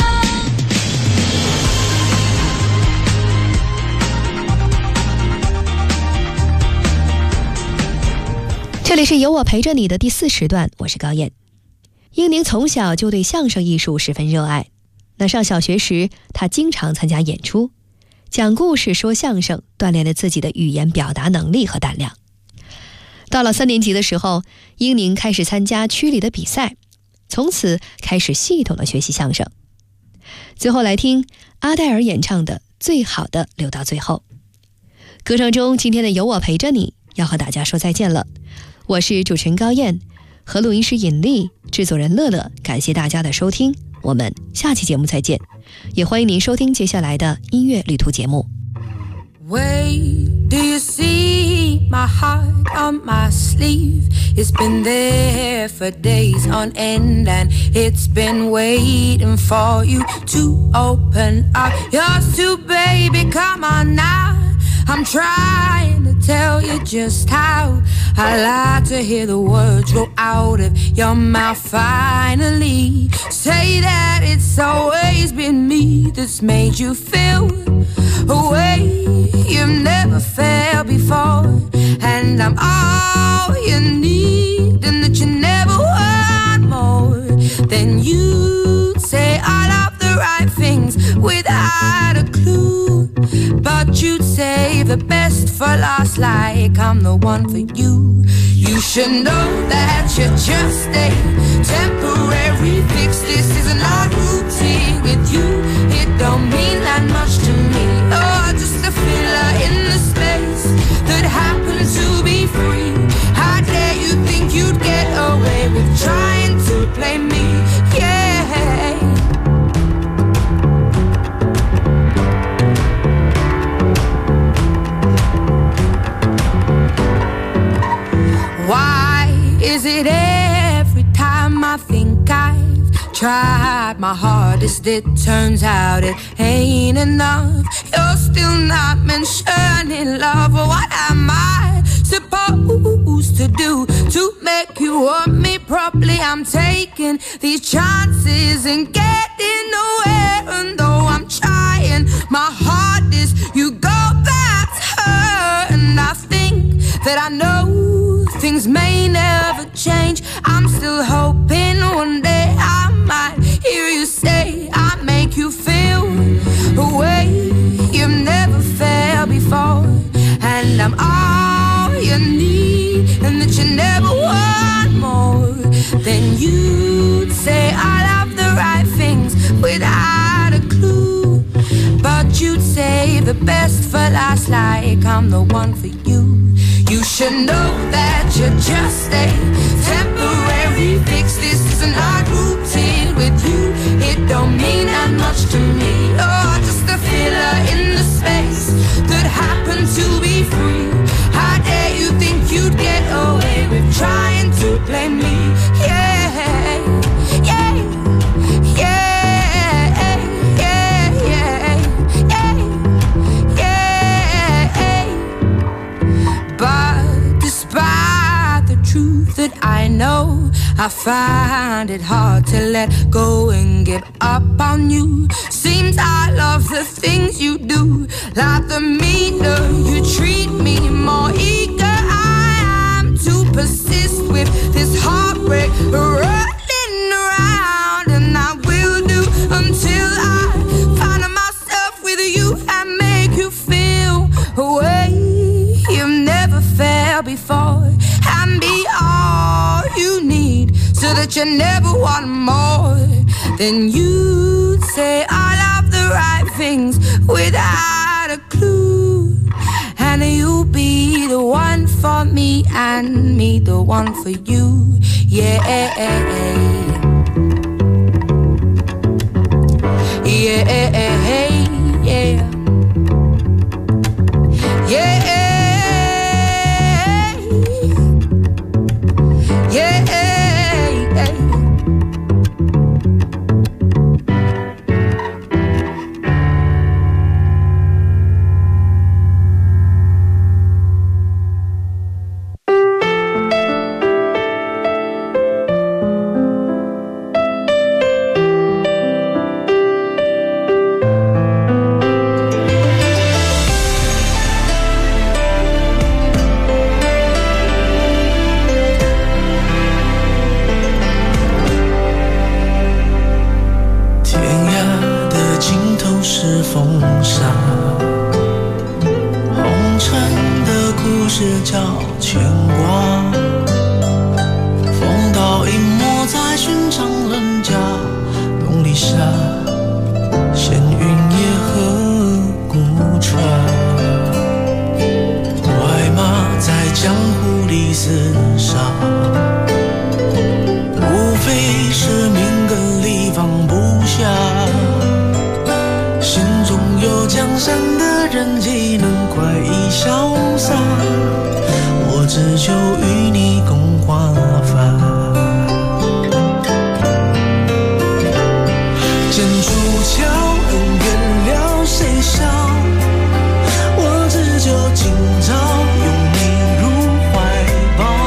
这里是有我陪着你的第4时段，我是高燕。英宁从小就对相声艺术十分热爱，那上小学时，他经常参加演出，讲故事、说相声，锻炼了自己的语言表达能力和胆量。到了3年级的时候，英宁开始参加区里的比赛，从此开始系统的学习相声。最后来听阿黛尔演唱的《最好的留到最后》。歌声中，今天的有我陪着你要和大家说再见了。我是主持人高燕，和录音师尹丽，制作人乐乐，感谢大家的收听，我们下期节目再见，也欢迎您收听接下来的音乐旅途节目。 Wait, do you see my heart on my sleeve? It's been there for days on end, and it's been waiting for you to open up yours too, baby, come on now. I'm trying to tell you just how I like to hear the words roll out of your mouth. Finally, say that it's always been me that's made you feel a way you've never felt before, and I'm all you need, and that you never want more. Then you'd say all of the right things without a clue, but you'd save the best for last, like I'm the one for you. You should know that you're just a temporary fix. This is not routine with you. It don't mean that much to me. Oh, just a filler in the space that happens to be free. How dare you think you'd get away with trying to play me? Yeah. Why is it every time I think I've tried my hardest, it turns out it ain't enough? You're still not mentioning love. What am I supposed to do to make you want me properly? I'm taking these chances and getting nowhere, and though I'm trying my hardest, you go back to her, and I think that I know things may never change. I'm still hoping one day I might hear you say I make you feel a way you've never felt before, and I'm all you need, and that you never want more. then you'd say all of the right things without a clue. But you'd save the best for last, like I'm the one for you. You should know that you're just a temporary fix. This is an odd routine with you. It don't mean that much to me. Oh, just a filler in the space that happened to be free. How dare you think you'd get away with trying to blame me? Yeah, yeah, yeah, yeah, yeah, yeah, yeah. But despite the truth that I know, I find it hard to let go and give up on you. Seems I love the things you do. Like the meaner you treat me, more eager I am to persist with this heartbreak rolling around. And I will do until I find myself with you and make you feel a way you've never felt before. And be all you need so that you never want more. Then you'd say all of the right things without a clue. And you'll be the one for me and me the one for you. Yeah, yeah, yeah, yeah. 我只求今朝拥你入怀抱。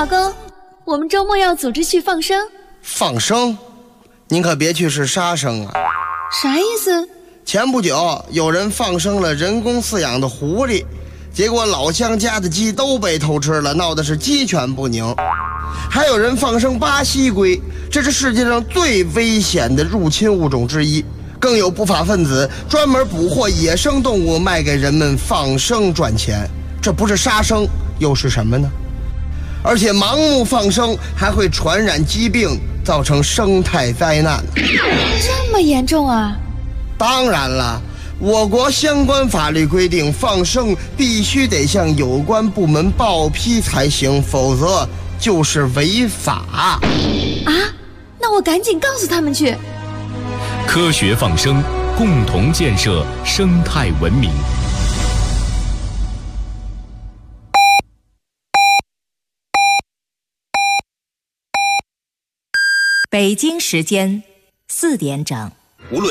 老公，我们周末要组织去放生。 放生？您可别去是杀生啊！ 啥意思？ 前不久有人放生了人工饲养的狐狸，结果老乡家的鸡都被偷吃了，闹得是鸡犬不宁。还有人放生巴西龟，这是世界上最危险的入侵物种之一。更有不法分子专门捕获野生动物卖给人们放生赚钱，这不是杀生又是什么呢？而且盲目放生还会传染疾病，造成生态灾难。 这么严重啊？ 当然了，我国相关法律规定，放生必须得向有关部门报批才行，否则就是违法。 啊？那我赶紧告诉他们去。 科学放生，共同建设生态文明。 北京时间4点整。